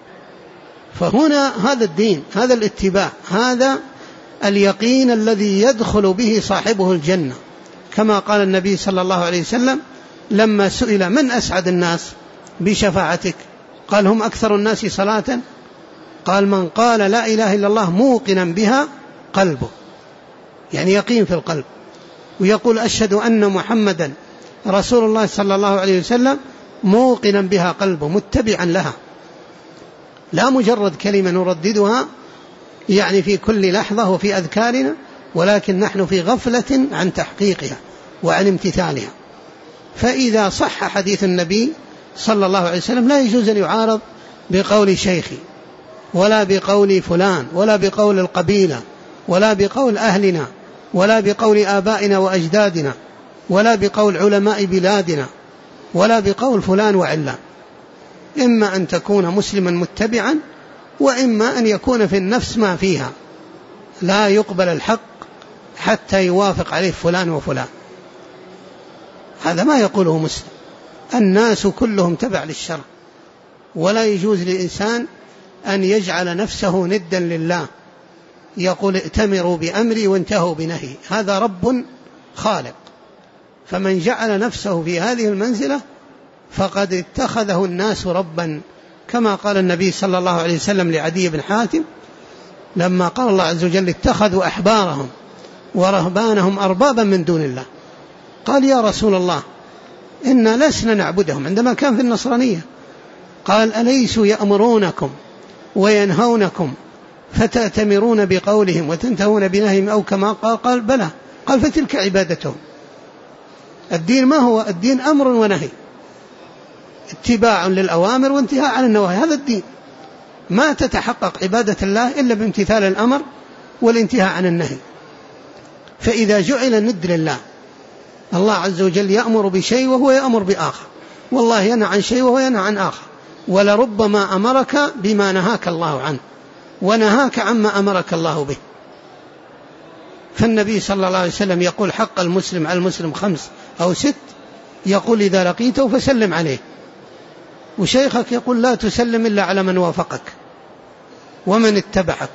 فهنا هذا الدين، هذا الاتباع، هذا اليقين الذي يدخل به صاحبه الجنة. كما قال النبي صلى الله عليه وسلم لما سئل من أسعد الناس بشفاعتك قال هم أكثر الناس صلاة، قال من قال لا إله إلا الله موقنا بها قلبه، يعني يقين في القلب، ويقول أشهد أن محمدا رسول الله صلى الله عليه وسلم موقنا بها قلبه متبعا لها، لا مجرد كلمة نرددها يعني في كل لحظة وفي أذكارنا، ولكن نحن في غفلة عن تحقيقها وعن امتثالها. فإذا صح حديث النبي صلى الله عليه وسلم لا يجوز أن يعارض بقول شيخي ولا بقول فلان ولا بقول القبيلة ولا بقول أهلنا ولا بقول آبائنا وأجدادنا ولا بقول علماء بلادنا ولا بقول فلان وعلان. إما أن تكون مسلما متبعا، وإما أن يكون في النفس ما فيها، لا يقبل الحق حتى يوافق عليه فلان وفلان. هذا ما يقوله مسلم. الناس كلهم تبع للشرع، ولا يجوز للإنسان أن يجعل نفسه ندا لله، يقول ائتمروا بأمري وانتهوا بنهي. هذا رب خالق فمن جعل نفسه في هذه المنزلة فقد اتخذه الناس ربا، كما قال النبي صلى الله عليه وسلم لعدي بن حاتم لما قال الله عز وجل اتخذوا أحبارهم ورهبانهم أربابا من دون الله، قال يا رسول الله إنا لسنا نعبدهم، عندما كان في النصرانية، قال أليسوا يأمرونكم وينهونكم فتأتمرون بقولهم وتنتهون بنهيهم أو كما قال بلى، قال فتلك عبادتهم. الدين ما هو؟ الدين أمر ونهي، اتباع للأوامر وانتهاء عن النواهي، هذا الدين. ما تتحقق عبادة الله إلا بامتثال الأمر والانتهاء عن النهي. فإذا جعل ند لله، الله عز وجل يأمر بشيء وهو يأمر بآخر، والله ينهى عن شيء وهو ينهى عن آخر، ولربما أمرك بما نهاك الله عنه ونهاك عما أمرك الله به. فالنبي صلى الله عليه وسلم يقول حق المسلم على المسلم 5 أو 6، يقول إذا لقيته فسلم عليه، وشيخك يقول لا تسلم إلا على من وافقك ومن اتبعك.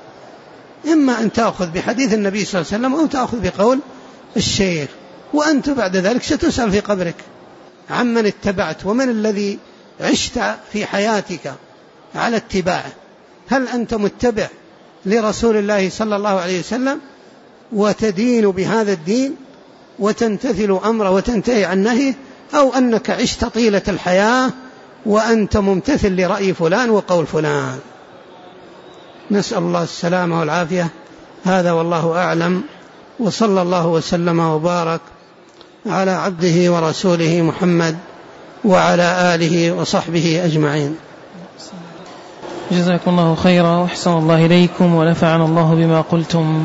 إما أن تأخذ بحديث النبي صلى الله عليه وسلم أو تأخذ بقول الشيخ، وأنت بعد ذلك ستسأل في قبرك عمن اتبعت ومن الذي عشت في حياتك على اتباعه. هل أنت متبع لرسول الله صلى الله عليه وسلم وتدين بهذا الدين وتمتثل أمره وتنتهي عن نهيه، أو أنك عشت طيلة الحياة وأنت ممتثل لرأي فلان وقول فلان؟ نسأل الله السلامة والعافية. هذا والله أعلم، وصلى الله وسلم وبارك على عبده ورسوله محمد وعلى آله وصحبه أجمعين. جزاكم الله خيرا وأحسن الله إليكم ونفعنا الله بما قلتم.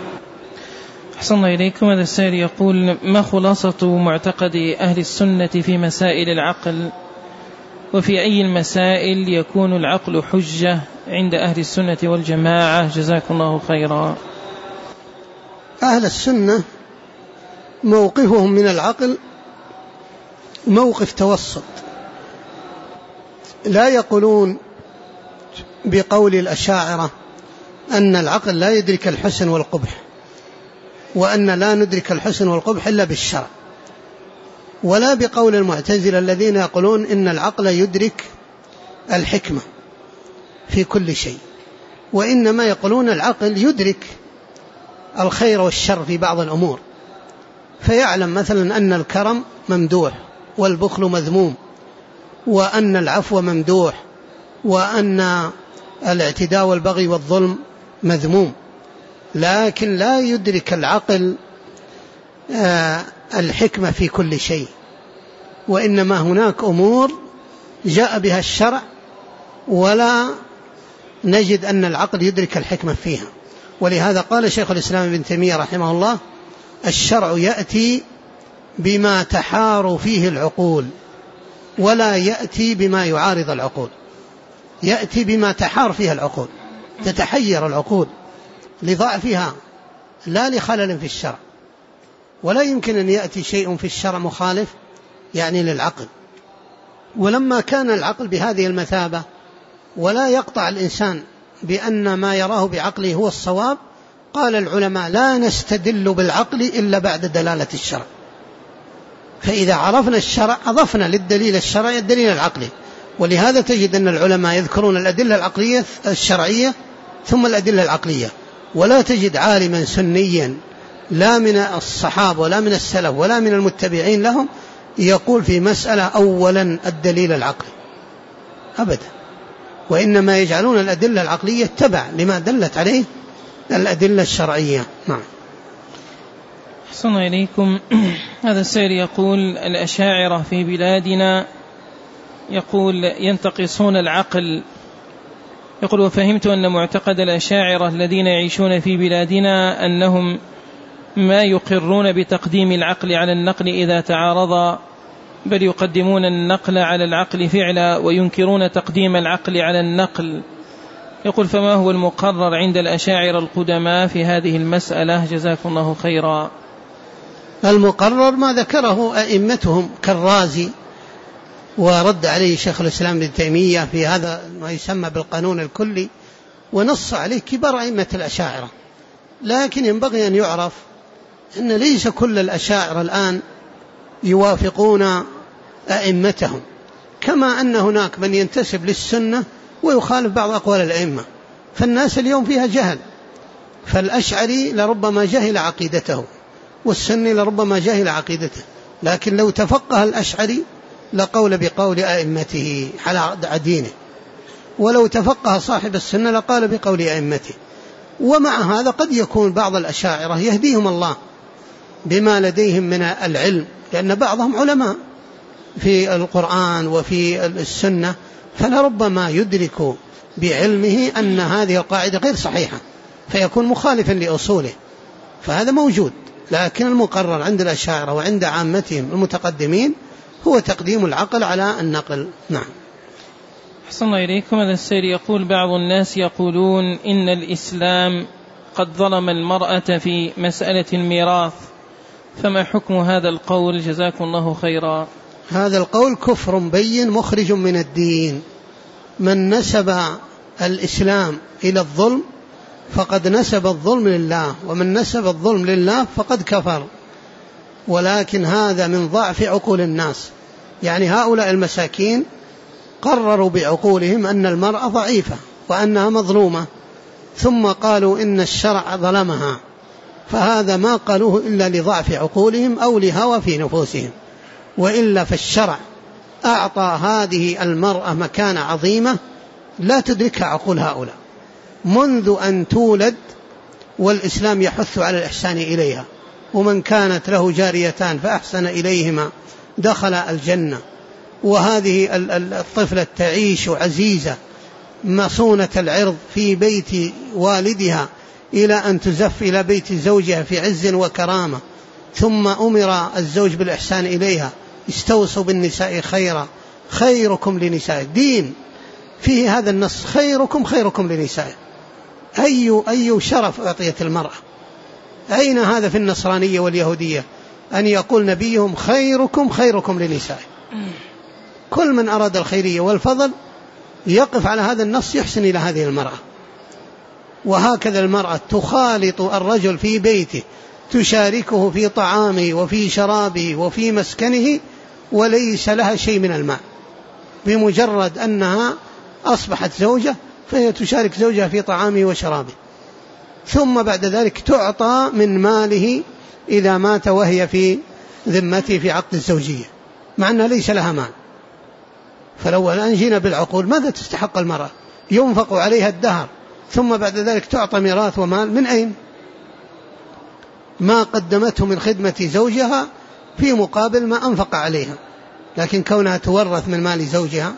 أحسن إليكم. هذا السائل يقول: ما خلاصة معتقد أهل السنة في مسائل العقل، وفي أي المسائل يكون العقل حجة عند أهل السنة والجماعة؟ جزاكم الله خيرا. أهل السنة موقفهم من العقل موقف توسط، لا يقولون بقول الأشاعرة أن العقل لا يدرك الحسن والقبح، وأن لا ندرك الحسن والقبح إلا بالشرع، ولا بقول المعتزلة الذين يقولون إن العقل يدرك الحكمة في كل شيء، وإنما يقولون العقل يدرك الخير والشر في بعض الأمور، فيعلم مثلا أن الكرم ممدوح والبخل مذموم، وأن العفو ممدوح، وأن الاعتداء والبغي والظلم مذموم، لكن لا يدرك العقل الحكمة في كل شيء، وإنما هناك أمور جاء بها الشرع ولا نجد أن العقل يدرك الحكمة فيها. ولهذا قال شيخ الإسلام ابن تيمية رحمه الله: الشرع يأتي بما تحار فيه العقول ولا يأتي بما يعارض العقول. يأتي بما تحار فيها العقول، تتحير العقول لضعفها لا لخلل في الشرع، ولا يمكن أن يأتي شيء في الشرع مخالف يعني للعقل. ولما كان العقل بهذه المثابة ولا يقطع الإنسان بأن ما يراه بعقله هو الصواب، قال العلماء: لا نستدل بالعقل إلا بعد دلالة الشرع. فإذا عرفنا الشرع أضفنا للدليل الشرعي الدليل العقلي. ولهذا تجد أن العلماء يذكرون الأدلة العقلية الشرعية ثم الأدلة العقلية، ولا تجد عالما سنيا لا من الصحابة ولا من السلف ولا من المتبعين لهم يقول في مسألة أولا الدليل العقلي أبدا، وإنما يجعلون الأدلة العقلية تبع لما دلت عليه الأدلة الشرعية. نعم. أحسن إليكم. هذا السائل يقول: الأشاعرة في بلادنا يقول ينتقصون العقل. يقول: وفهمت أن معتقد الأشاعرة الذين يعيشون في بلادنا أنهم ما يقرون بتقديم العقل على النقل إذا تعارضا، بل يقدمون النقل على العقل فعلا وينكرون تقديم العقل على النقل. يقول: فما هو المقرر عند الأشاعرة القدماء في هذه المسألة؟ جزاكم الله خيرا. المقرر ما ذكره أئمتهم كالرازي، ورد عليه شيخ الإسلام ابن تيمية في هذا ما يسمى بالقانون الكلي، ونص عليه كبار أئمة الأشاعرة. لكن ينبغي أن يعرف أن ليس كل الأشاعرة الآن يوافقون أئمتهم، كما أن هناك من ينتسب للسنة ويخالف بعض أقوال الأئمة. فالناس اليوم فيها جهل، فالأشعري لربما جهل عقيدته والسني لربما جهل عقيدته، لكن لو تفقه الأشعري لقول بقول أئمته على دينه، ولو تفقه صاحب السنة لقال بقول أئمته. ومع هذا قد يكون بعض الأشاعرة يهديهم الله بما لديهم من العلم، لأن بعضهم علماء في القرآن وفي السنة، فلربما يدرك بعلمه أن هذه القاعدة غير صحيحة فيكون مخالفا لأصوله، فهذا موجود. لكن المقرر عند الأشاعرة وعند عامتهم المتقدمين هو تقديم العقل على النقل. نعم. أحسن الله إليكم. هذا السائل يقول: بعض الناس يقولون إن الإسلام قد ظلم المرأة في مسألة الميراث، فما حكم هذا القول؟ جزاكم الله خيرا. هذا القول كفر بين مخرج من الدين. من نسب الإسلام إلى الظلم فقد نسب الظلم لله، ومن نسب الظلم لله فقد كفر. ولكن هذا من ضعف عقول الناس، يعني هؤلاء المساكين قرروا بعقولهم أن المرأة ضعيفة وأنها مظلومة، ثم قالوا إن الشرع ظلمها، فهذا ما قالوه إلا لضعف عقولهم أو لهوى في نفوسهم، وإلا فالشرع أعطى هذه المرأة مكانة عظيمة لا تدركها عقول هؤلاء منذ أن تولد، والإسلام يحث على الإحسان إليها. ومن كانت له جاريتان فأحسن إليهما دخل الجنة. وهذه الطفلة تعيش عزيزة مصونة العرض في بيت والدها إلى أن تزف إلى بيت زوجها في عز وكرامة، ثم أمر الزوج بالإحسان إليها. استوصوا بالنساء خيرا، خيركم لنساء. دين فيه هذا النص: خيركم خيركم لنساء. أي شرف أعطيت المرأة؟ أين هذا في النصرانية واليهودية أن يقول نبيهم خيركم خيركم لنساء؟ كل من أراد الخيرية والفضل يقف على هذا النص يحسن إلى هذه المرأة. وهكذا المرأة تخالط الرجل في بيته، تشاركه في طعامه وفي شرابه وفي مسكنه، وليس لها شيء من المال. بمجرد أنها أصبحت زوجة فهي تشارك زوجها في طعامه وشرابه، ثم بعد ذلك تعطى من ماله إذا مات وهي في ذمته في عقد الزوجية، مع أنها ليس لها مال. فلو الآن جينا بالعقول ماذا تستحق المرأة؟ ينفق عليها الدهر ثم بعد ذلك تعطى ميراث ومال من أين؟ ما قدمته من خدمة زوجها في مقابل ما أنفق عليها، لكن كونها تورث من مال زوجها.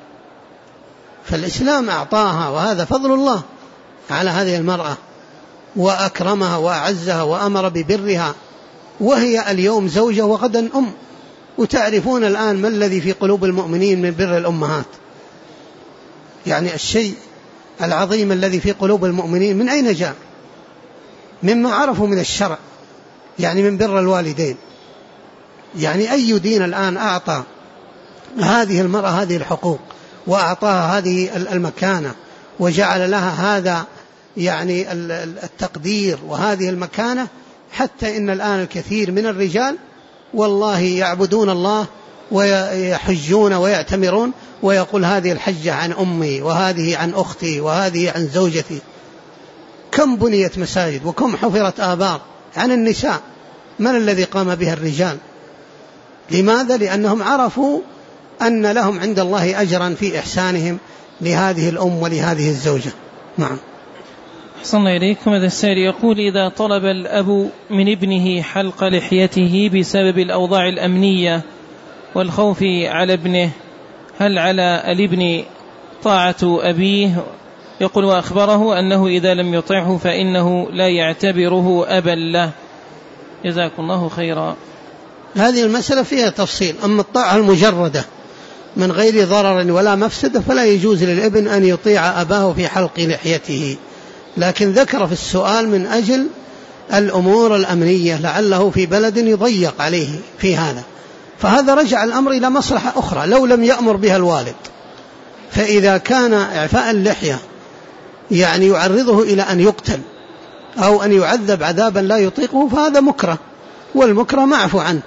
فالإسلام أعطاها، وهذا فضل الله على هذه المرأة، وأكرمها وأعزها وأمر ببرها، وهي اليوم زوجة وغدا أم. وتعرفون الآن ما الذي في قلوب المؤمنين من بر الأمهات، يعني الشيء العظيم الذي في قلوب المؤمنين من أين جاء؟ مما عرفوا من الشرع، يعني من بر الوالدين. يعني أي دين الآن أعطى هذه المرأة هذه الحقوق وأعطاها هذه المكانة وجعل لها هذا يعني التقدير وهذه المكانة، حتى إن الآن الكثير من الرجال والله يعبدون الله ويحجون ويعتمرون ويقول هذه الحجة عن أمي، وهذه عن أختي، وهذه عن زوجتي. كم بنيت مساجد وكم حفرت آبار عن النساء، من الذي قام بها؟ الرجال. لماذا؟ لأنهم عرفوا أن لهم عند الله أجرا في إحسانهم لهذه الأم ولهذه الزوجة. نعم. أحسن الله إليكم. هذا السائل يقول: إذا طلب الأب من ابنه حلق لحيته بسبب الأوضاع الأمنية والخوف على ابنه، هل على الابن طاعة أبيه؟ يقول: وأخبره أنه إذا لم يطعه فإنه لا يعتبره أبا له. جزاكم الله خيرا. هذه المسألة فيها تفصيل. أما الطاعة المجردة من غير ضرر ولا مفسدة فلا يجوز للابن أن يطيع أباه في حلق لحيته، لكن ذكر في السؤال من أجل الأمور الأمنية، لعله في بلد يضيق عليه في هذا، فهذا رجع الأمر إلى مصلحة أخرى لو لم يأمر بها الوالد. فإذا كان إعفاء اللحية يعني يعرضه إلى أن يقتل أو أن يعذب عذابا لا يطيقه فهذا مكره، والمكره معفو عنه.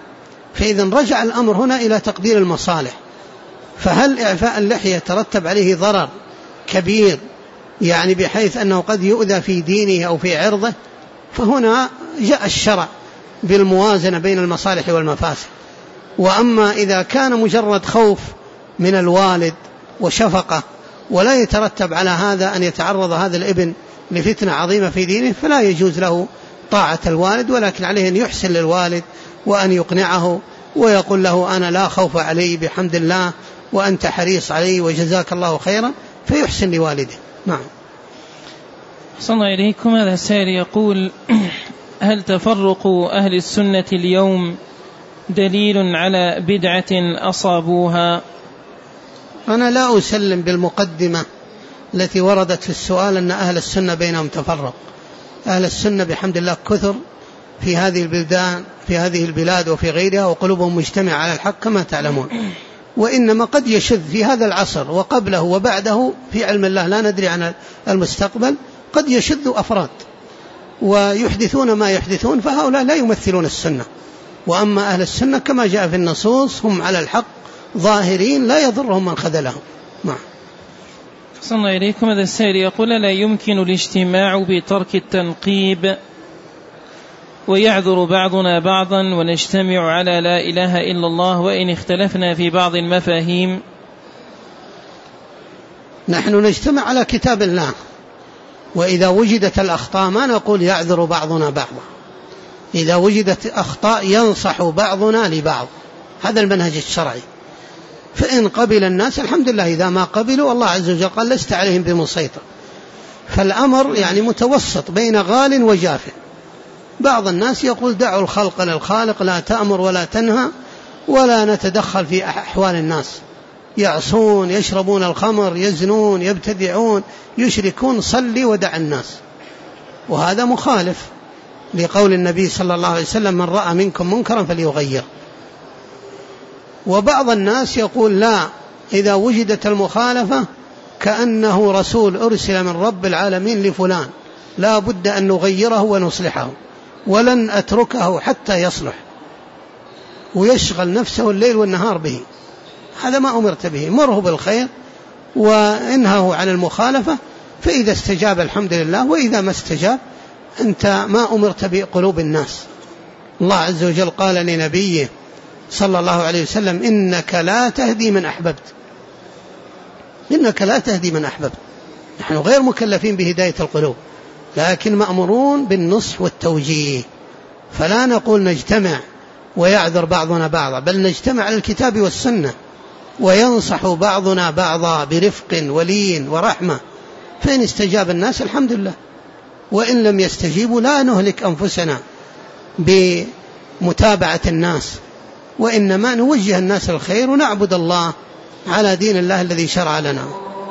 فإذا رجع الأمر هنا إلى تقدير المصالح. فهل إعفاء اللحية ترتب عليه ضرر كبير يعني بحيث أنه قد يؤذى في دينه أو في عرضه؟ فهنا جاء الشرع بالموازنة بين المصالح والمفاسد. وأما إذا كان مجرد خوف من الوالد وشفقة ولا يترتب على هذا أن يتعرض هذا الابن لفتنة عظيمة في دينه، فلا يجوز له طاعة الوالد، ولكن عليه أن يحسن للوالد وأن يقنعه ويقول له أنا لا خوف علي بحمد الله وأنت حريص علي وجزاك الله خيرا، فيحسن لوالده. نعم. صلى الله عليكم. هذا السائل يقول: هل تفرق أهل السنة اليوم دليل على بدعة أصابوها؟ أنا لا أسلم بالمقدمة التي وردت في السؤال أن أهل السنة بينهم تفرق. أهل السنة بحمد الله كثر في هذه البلدان، في هذه البلاد وفي غيرها، وقلوبهم مجتمعة على الحق كما تعلمون. وإنما قد يشذ في هذا العصر وقبله وبعده في علم الله، لا ندري عن المستقبل، قد يشذ أفراد ويحدثون ما يحدثون، فهؤلاء لا يمثلون السنة. وأما أهل السنة كما جاء في النصوص هم على الحق ظاهرين لا يضرهم من خذلهم. صلى الله عليكم. هذا السائل يقول: لا يمكن الاجتماع بترك التنقيب ويعذر بعضنا بعضا ونجتمع على لا إله إلا الله وإن اختلفنا في بعض المفاهيم؟ نحن نجتمع على كتاب الله، وإذا وجدت الأخطاء ما نقول يعذر بعضنا بعضا، إذا وجدت أخطاء ينصح بعضنا لبعض، هذا المنهج الشرعي. فإن قبل الناس الحمد لله، إذا ما قبلوا الله عز وجل قال لست عليهم بمسيطر. فالأمر يعني متوسط بين غال وجاف. بعض الناس يقول دعوا الخلق للخالق، لا تأمر ولا تنهى ولا نتدخل في أحوال الناس، يعصون، يشربون الخمر، يزنون، يبتدعون، يشركون، صلي ودع الناس. وهذا مخالف لقول النبي صلى الله عليه وسلم: من رأى منكم منكرا فليغير. وبعض الناس يقول لا، إذا وجدت المخالفة كأنه رسول أرسل من رب العالمين لفلان، لا بد أن نغيره ونصلحه، ولن أتركه حتى يصلح، ويشغل نفسه الليل والنهار به. هذا ما أمرت به، مره بالخير وإنهه عن المخالفة، فإذا استجاب الحمد لله، وإذا ما استجاب أنت ما أمرت بقلوب الناس. الله عز وجل قال لنبيه صلى الله عليه وسلم: إنك لا تهدي من أحببت، إنك لا تهدي من أحببت. نحن غير مكلفين بهداية القلوب، لكن مأمورون بالنصح والتوجيه. فلا نقول نجتمع ويعذر بعضنا بعضا، بل نجتمع على الكتاب والسنة وينصح بعضنا بعضا برفق ولين ورحمة. فإن استجاب الناس الحمد لله، وإن لم يستجيبوا لا نهلك أنفسنا بمتابعة الناس، وإنما نوجه الناس الخير ونعبد الله على دين الله الذي شرع لنا.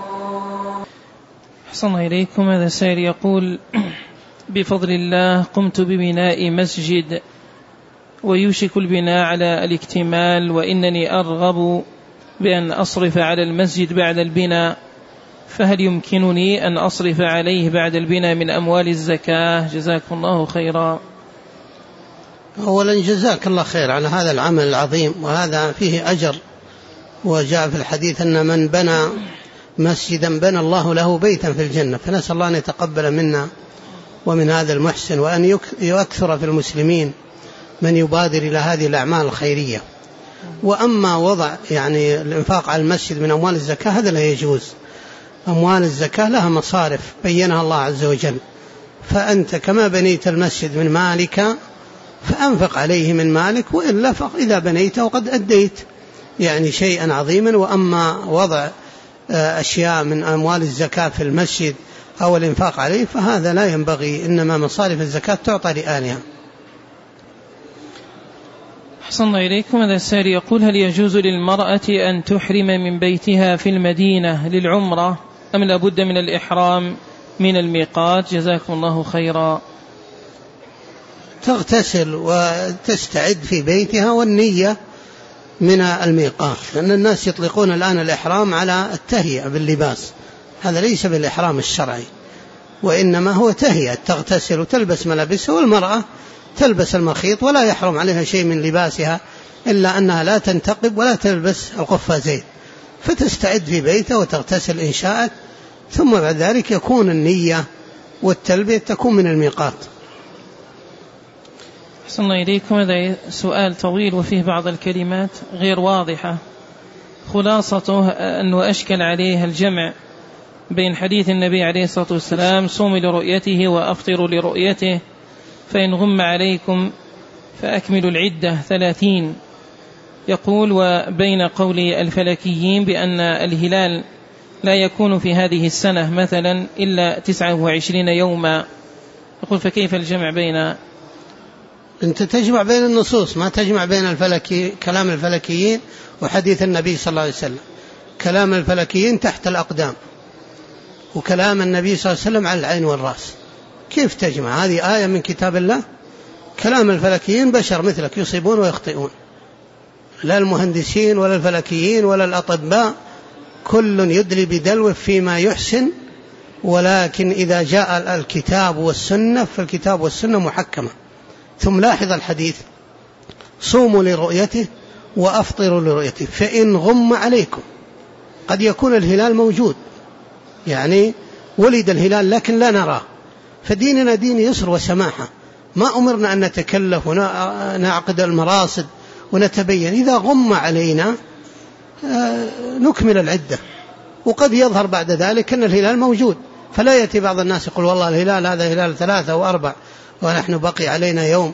أحسن الله إليكم. هذا سائل يقول: بفضل الله قمت ببناء مسجد ويوشك البناء على الاكتمال، وإنني أرغب بأن أصرف على المسجد بعد البناء، فهل يمكنني أن أصرف عليه بعد البناء من أموال الزكاة؟ جزاكم الله خيرا. أولا جزاك الله خير على هذا العمل العظيم، وهذا فيه أجر. وجاء في الحديث أن من بنى مسجدا بنى الله له بيتا في الجنة. فنسأل الله أن يتقبل منا ومن هذا المحسن، وأن يكثر في المسلمين من يبادر إلى هذه الأعمال الخيرية. وأما وضع يعني الإنفاق على المسجد من أموال الزكاة هذا لا يجوز. أموال الزكاة لها مصارف بينها الله عز وجل، فأنت كما بنيت المسجد من مالك فأنفق عليه من مالك، وإلا فإذا بنيته وقد أديت يعني شيئا عظيما. وأما وضع أشياء من أموال الزكاة في المسجد أو الإنفاق عليه فهذا لا ينبغي، إنما مصارف الزكاة تعطى لآلها. أحسن الله إليكم. هذا السائل يقول: هل يجوز للمرأة أن تحرم من بيتها في المدينة للعمرة أم لا بد من الإحرام من الميقات؟ جزاكم الله خيرا. تغتسل وتستعد في بيتها، والنية من الميقات، لأن الناس يطلقون الآن الإحرام على التهيئة باللباس، هذا ليس بالإحرام الشرعي، وإنما هو تهيئة، تغتسل وتلبس ملابسها، والمرأة تلبس المخيط ولا يحرم عليها شيء من لباسها إلا أنها لا تنتقب ولا تلبس القفازين، فتستعد في بيته وتغتسل إن شاءت، ثم بعد ذلك يكون النية والتلبية تكون من الميقات. أحسن الله إليكم. هذا سؤال طويل وفيه بعض الكلمات غير واضحة، خلاصته أنه أشكل عليه الجمع بين حديث النبي عليه الصلاة والسلام صوموا لرؤيته وأفطروا لرؤيته فإن غم عليكم فأكملوا العدة 30، يقول وبين قول الفلكيين بأن الهلال لا يكون في هذه السنة مثلا إلا 29 يوما، يقول فكيف الجمع بين؟ أنت تجمع بين النصوص، ما تجمع بين كلام الفلكيين وحديث النبي صلى الله عليه وسلم. كلام الفلكيين تحت الأقدام، وكلام النبي صلى الله عليه وسلم على العين والرأس. كيف تجمع؟ هذه آية من كتاب الله. كلام الفلكيين بشر مثلك يصيبون ويخطئون، لا المهندسين ولا الفلكيين ولا الأطباء، كل يدلي بدلو فيما يحسن، ولكن إذا جاء الكتاب والسنة فالكتاب والسنة محكمة. ثم لاحظ الحديث صوموا لرؤيته وأفطروا لرؤيته فإن غم عليكم. قد يكون الهلال موجود، يعني ولد الهلال لكن لا نراه، فديننا دين يسر وسماحة، ما أمرنا أن نتكلف ونعقد المراصد ونتبين. إذا غم علينا نكمل العدة، وقد يظهر بعد ذلك أن الهلال موجود، فلا يأتي بعض الناس يقول والله الهلال هذا هلال 3 و4 ونحن بقي علينا يوم.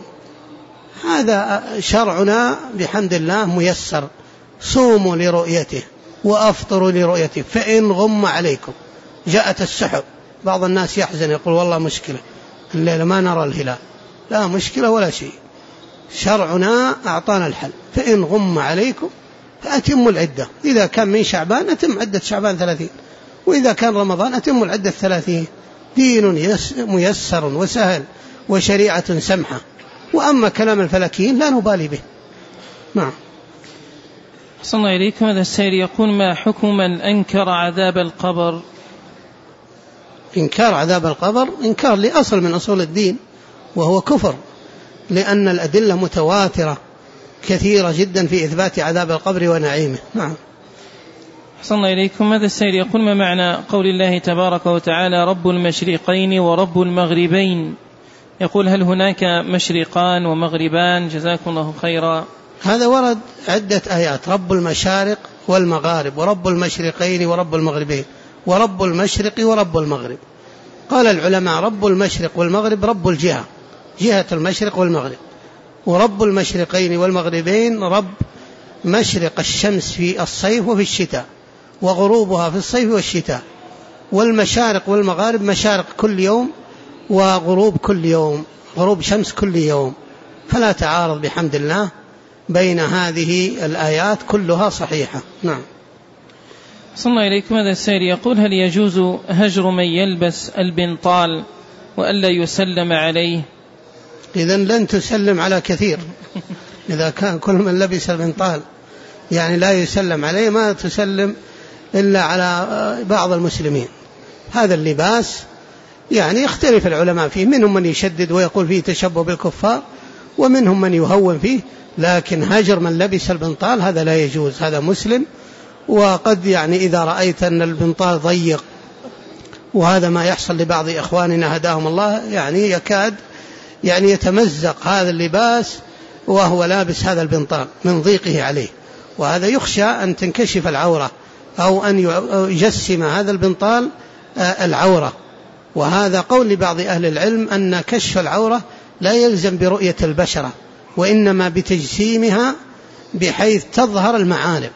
هذا شرعنا بحمد الله ميسر. صوموا لرؤيته وأفطروا لرؤيته فإن غم عليكم. جاءت السحب، بعض الناس يحزن يقول والله مشكلة الليلة ما نرى الهلال. لا مشكلة ولا شيء، شرعنا أعطانا الحل. فإن غم عليكم فأتموا العدة، إذا كان من شعبان أتم عدة شعبان 30، وإذا كان رمضان أتم العدة 30. دين ميسر وسهل وشريعة سمحة. وأما كلام الفلكيين لا نبالي به. نعم. أحسن الله إليكم. هذا السائل يقول ما حكم من أنكر عذاب القبر؟ إنكار عذاب القبر إنكار لأصل من أصول الدين، وهو كفر، لأن الأدلة متواترة كثيرة جدا في إثبات عذاب القبر ونعيمه. نعم. أحسن الله إليكم. هذا السائل يقول ما معنى قول الله تبارك وتعالى رب المشرقين ورب المغربين؟ يقول هل هناك مشرقان ومغربان؟ جزاكم الله خيرا. هذا ورد عدة آيات، رب المشارق والمغارب، ورب المشرقين ورب المغربين، ورب المشرق ورب المغرب. قال العلماء رب المشرق والمغرب رب الجهة، جهة المشرق والمغرب، ورب المشرقين والمغربين رب مشرق الشمس في الصيف وفي الشتاء، وغروبها في الصيف والشتاء. والمشارق والمغارب مشارق كل يوم وغروب كل يوم، غروب شمس كل يوم. فلا تعارض بحمد الله بين هذه الآيات، كلها صحيحة. نعم. صلى الله إليكم. هذا السائل يقول هل يجوز هجر من يلبس البنطال وألا يسلم عليه؟ إذن لن تسلم على كثير. إذا كان كل من لبس البنطال يعني لا يسلم عليه، ما تسلم إلا على بعض المسلمين. هذا اللباس يعني يختلف العلماء فيه، منهم من يشدد ويقول فيه تشبه بالكفار، ومنهم من يهون فيه، لكن هجر من لبس البنطال هذا لا يجوز، هذا مسلم. وقد يعني إذا رأيت أن البنطال ضيق، وهذا ما يحصل لبعض إخواننا هداهم الله، يعني يكاد يعني يتمزق هذا اللباس وهو لابس هذا البنطال من ضيقه عليه، وهذا يخشى أن تنكشف العورة أو أن يجسم هذا البنطال العورة. وهذا قول لبعض أهل العلم أن كشف العورة لا يلزم برؤية البشرة، وإنما بتجسيمها بحيث تظهر المعالم.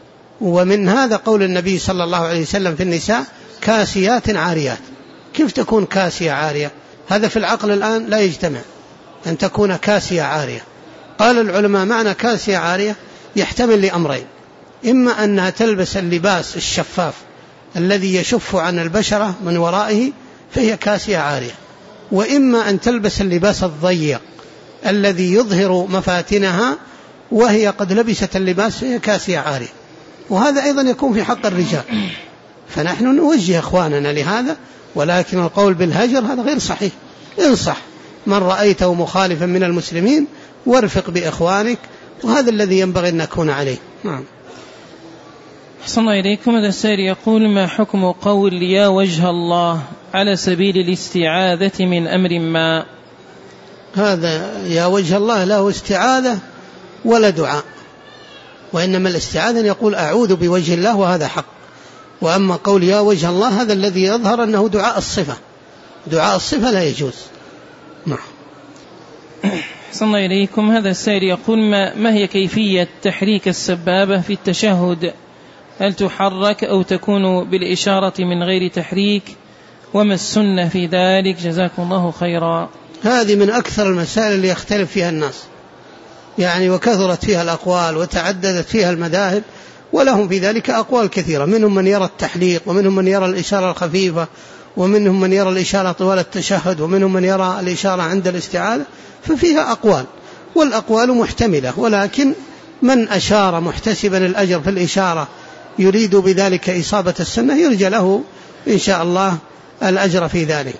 ومن هذا قول النبي صلى الله عليه وسلم في النساء كاسيات عاريات. كيف تكون كاسية عارية؟ هذا في العقل الآن لا يجتمع أن تكون كاسية عارية. قال العلماء معنى كاسية عارية يحتمل لأمرين، إما أنها تلبس اللباس الشفاف الذي يشف عن البشرة من ورائه فهي كاسية عارية، وإما أن تلبس اللباس الضيق الذي يظهر مفاتنها وهي قد لبست اللباس فهي كاسية عارية. وهذا أيضا يكون في حق الرجال، فنحن نوجه إخواننا لهذا، ولكن القول بالهجر هذا غير صحيح. انصح من رأيته مخالفا من المسلمين وارفق بإخوانك وهذا الذي ينبغي أن نكون عليه. نعم. أحسن الله إليكم. هذا السائل يقول: ما حكم قول يا وجه الله على سبيل الاستعاذة من أمر ما؟ هذا يا وجه الله له استعاذة ولا دعاء، وإنما الاستعاذة يقول أعوذ بوجه الله، وهذا حق. وأما قول يا وجه الله هذا الذي يظهر أنه دعاء الصفة، دعاء الصفة لا يجوز. نعم. أحسن الله إليكم. هذا السائل يقول: ما هي كيفية تحريك السبابة في التشهد؟ هل تحرك أو تكون بالإشارة من غير تحريك؟ وما السنة في ذلك؟ جزاكم الله خيرا. هذه من أكثر المسائل اللي يختلف فيها الناس، يعني وكثرت فيها الأقوال وتعددت فيها المذاهب، ولهم في ذلك أقوال كثيرة، منهم من يرى التحليق، ومنهم من يرى الإشارة الخفيفة، ومنهم من يرى الإشارة طوال التشهد، ومنهم من يرى الإشارة عند الاستعاذة، ففيها أقوال، والأقوال محتملة. ولكن من أشار محتسبا الأجر في الإشارة يريد بذلك إصابة السنة يرجى له إن شاء الله الأجر في ذلك.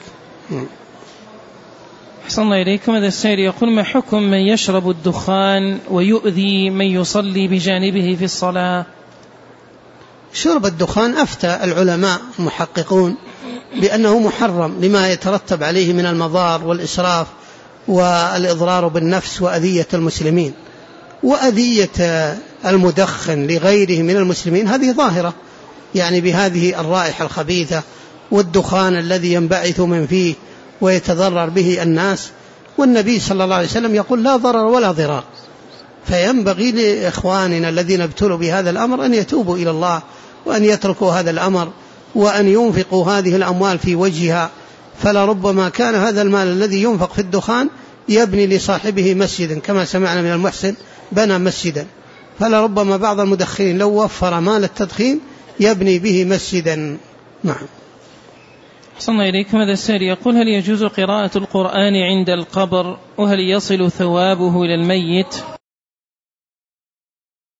أحسن الله إليكم. هذا السائل يقول: ما حكم من يشرب الدخان ويؤذي من يصلي بجانبه في الصلاة؟ شرب الدخان أفتى العلماء المحققون بأنه محرم لما يترتب عليه من المضار والإسراف والإضرار بالنفس وأذية المسلمين، وأذية المدخن لغيره من المسلمين هذه ظاهرة، يعني بهذه الرائحة الخبيثة والدخان الذي ينبعث من فيه ويتضرر به الناس. والنبي صلى الله عليه وسلم يقول لا ضرر ولا ضرار. فينبغي لإخواننا الذين ابتلوا بهذا الأمر أن يتوبوا إلى الله، وأن يتركوا هذا الأمر، وأن ينفقوا هذه الأموال في وجهها. فلربما كان هذا المال الذي ينفق في الدخان يبني لصاحبه مسجدا، كما سمعنا من المحسن بنى مسجدا، فلربما بعض المدخنين لو وفر مال التدخين يبني به مسجدا. نعم. أحسن الله إليكم. هذا السائل يقول: هل يجوز قراءة القرآن عند القبر؟ وهل يصل ثوابه إلى الميت؟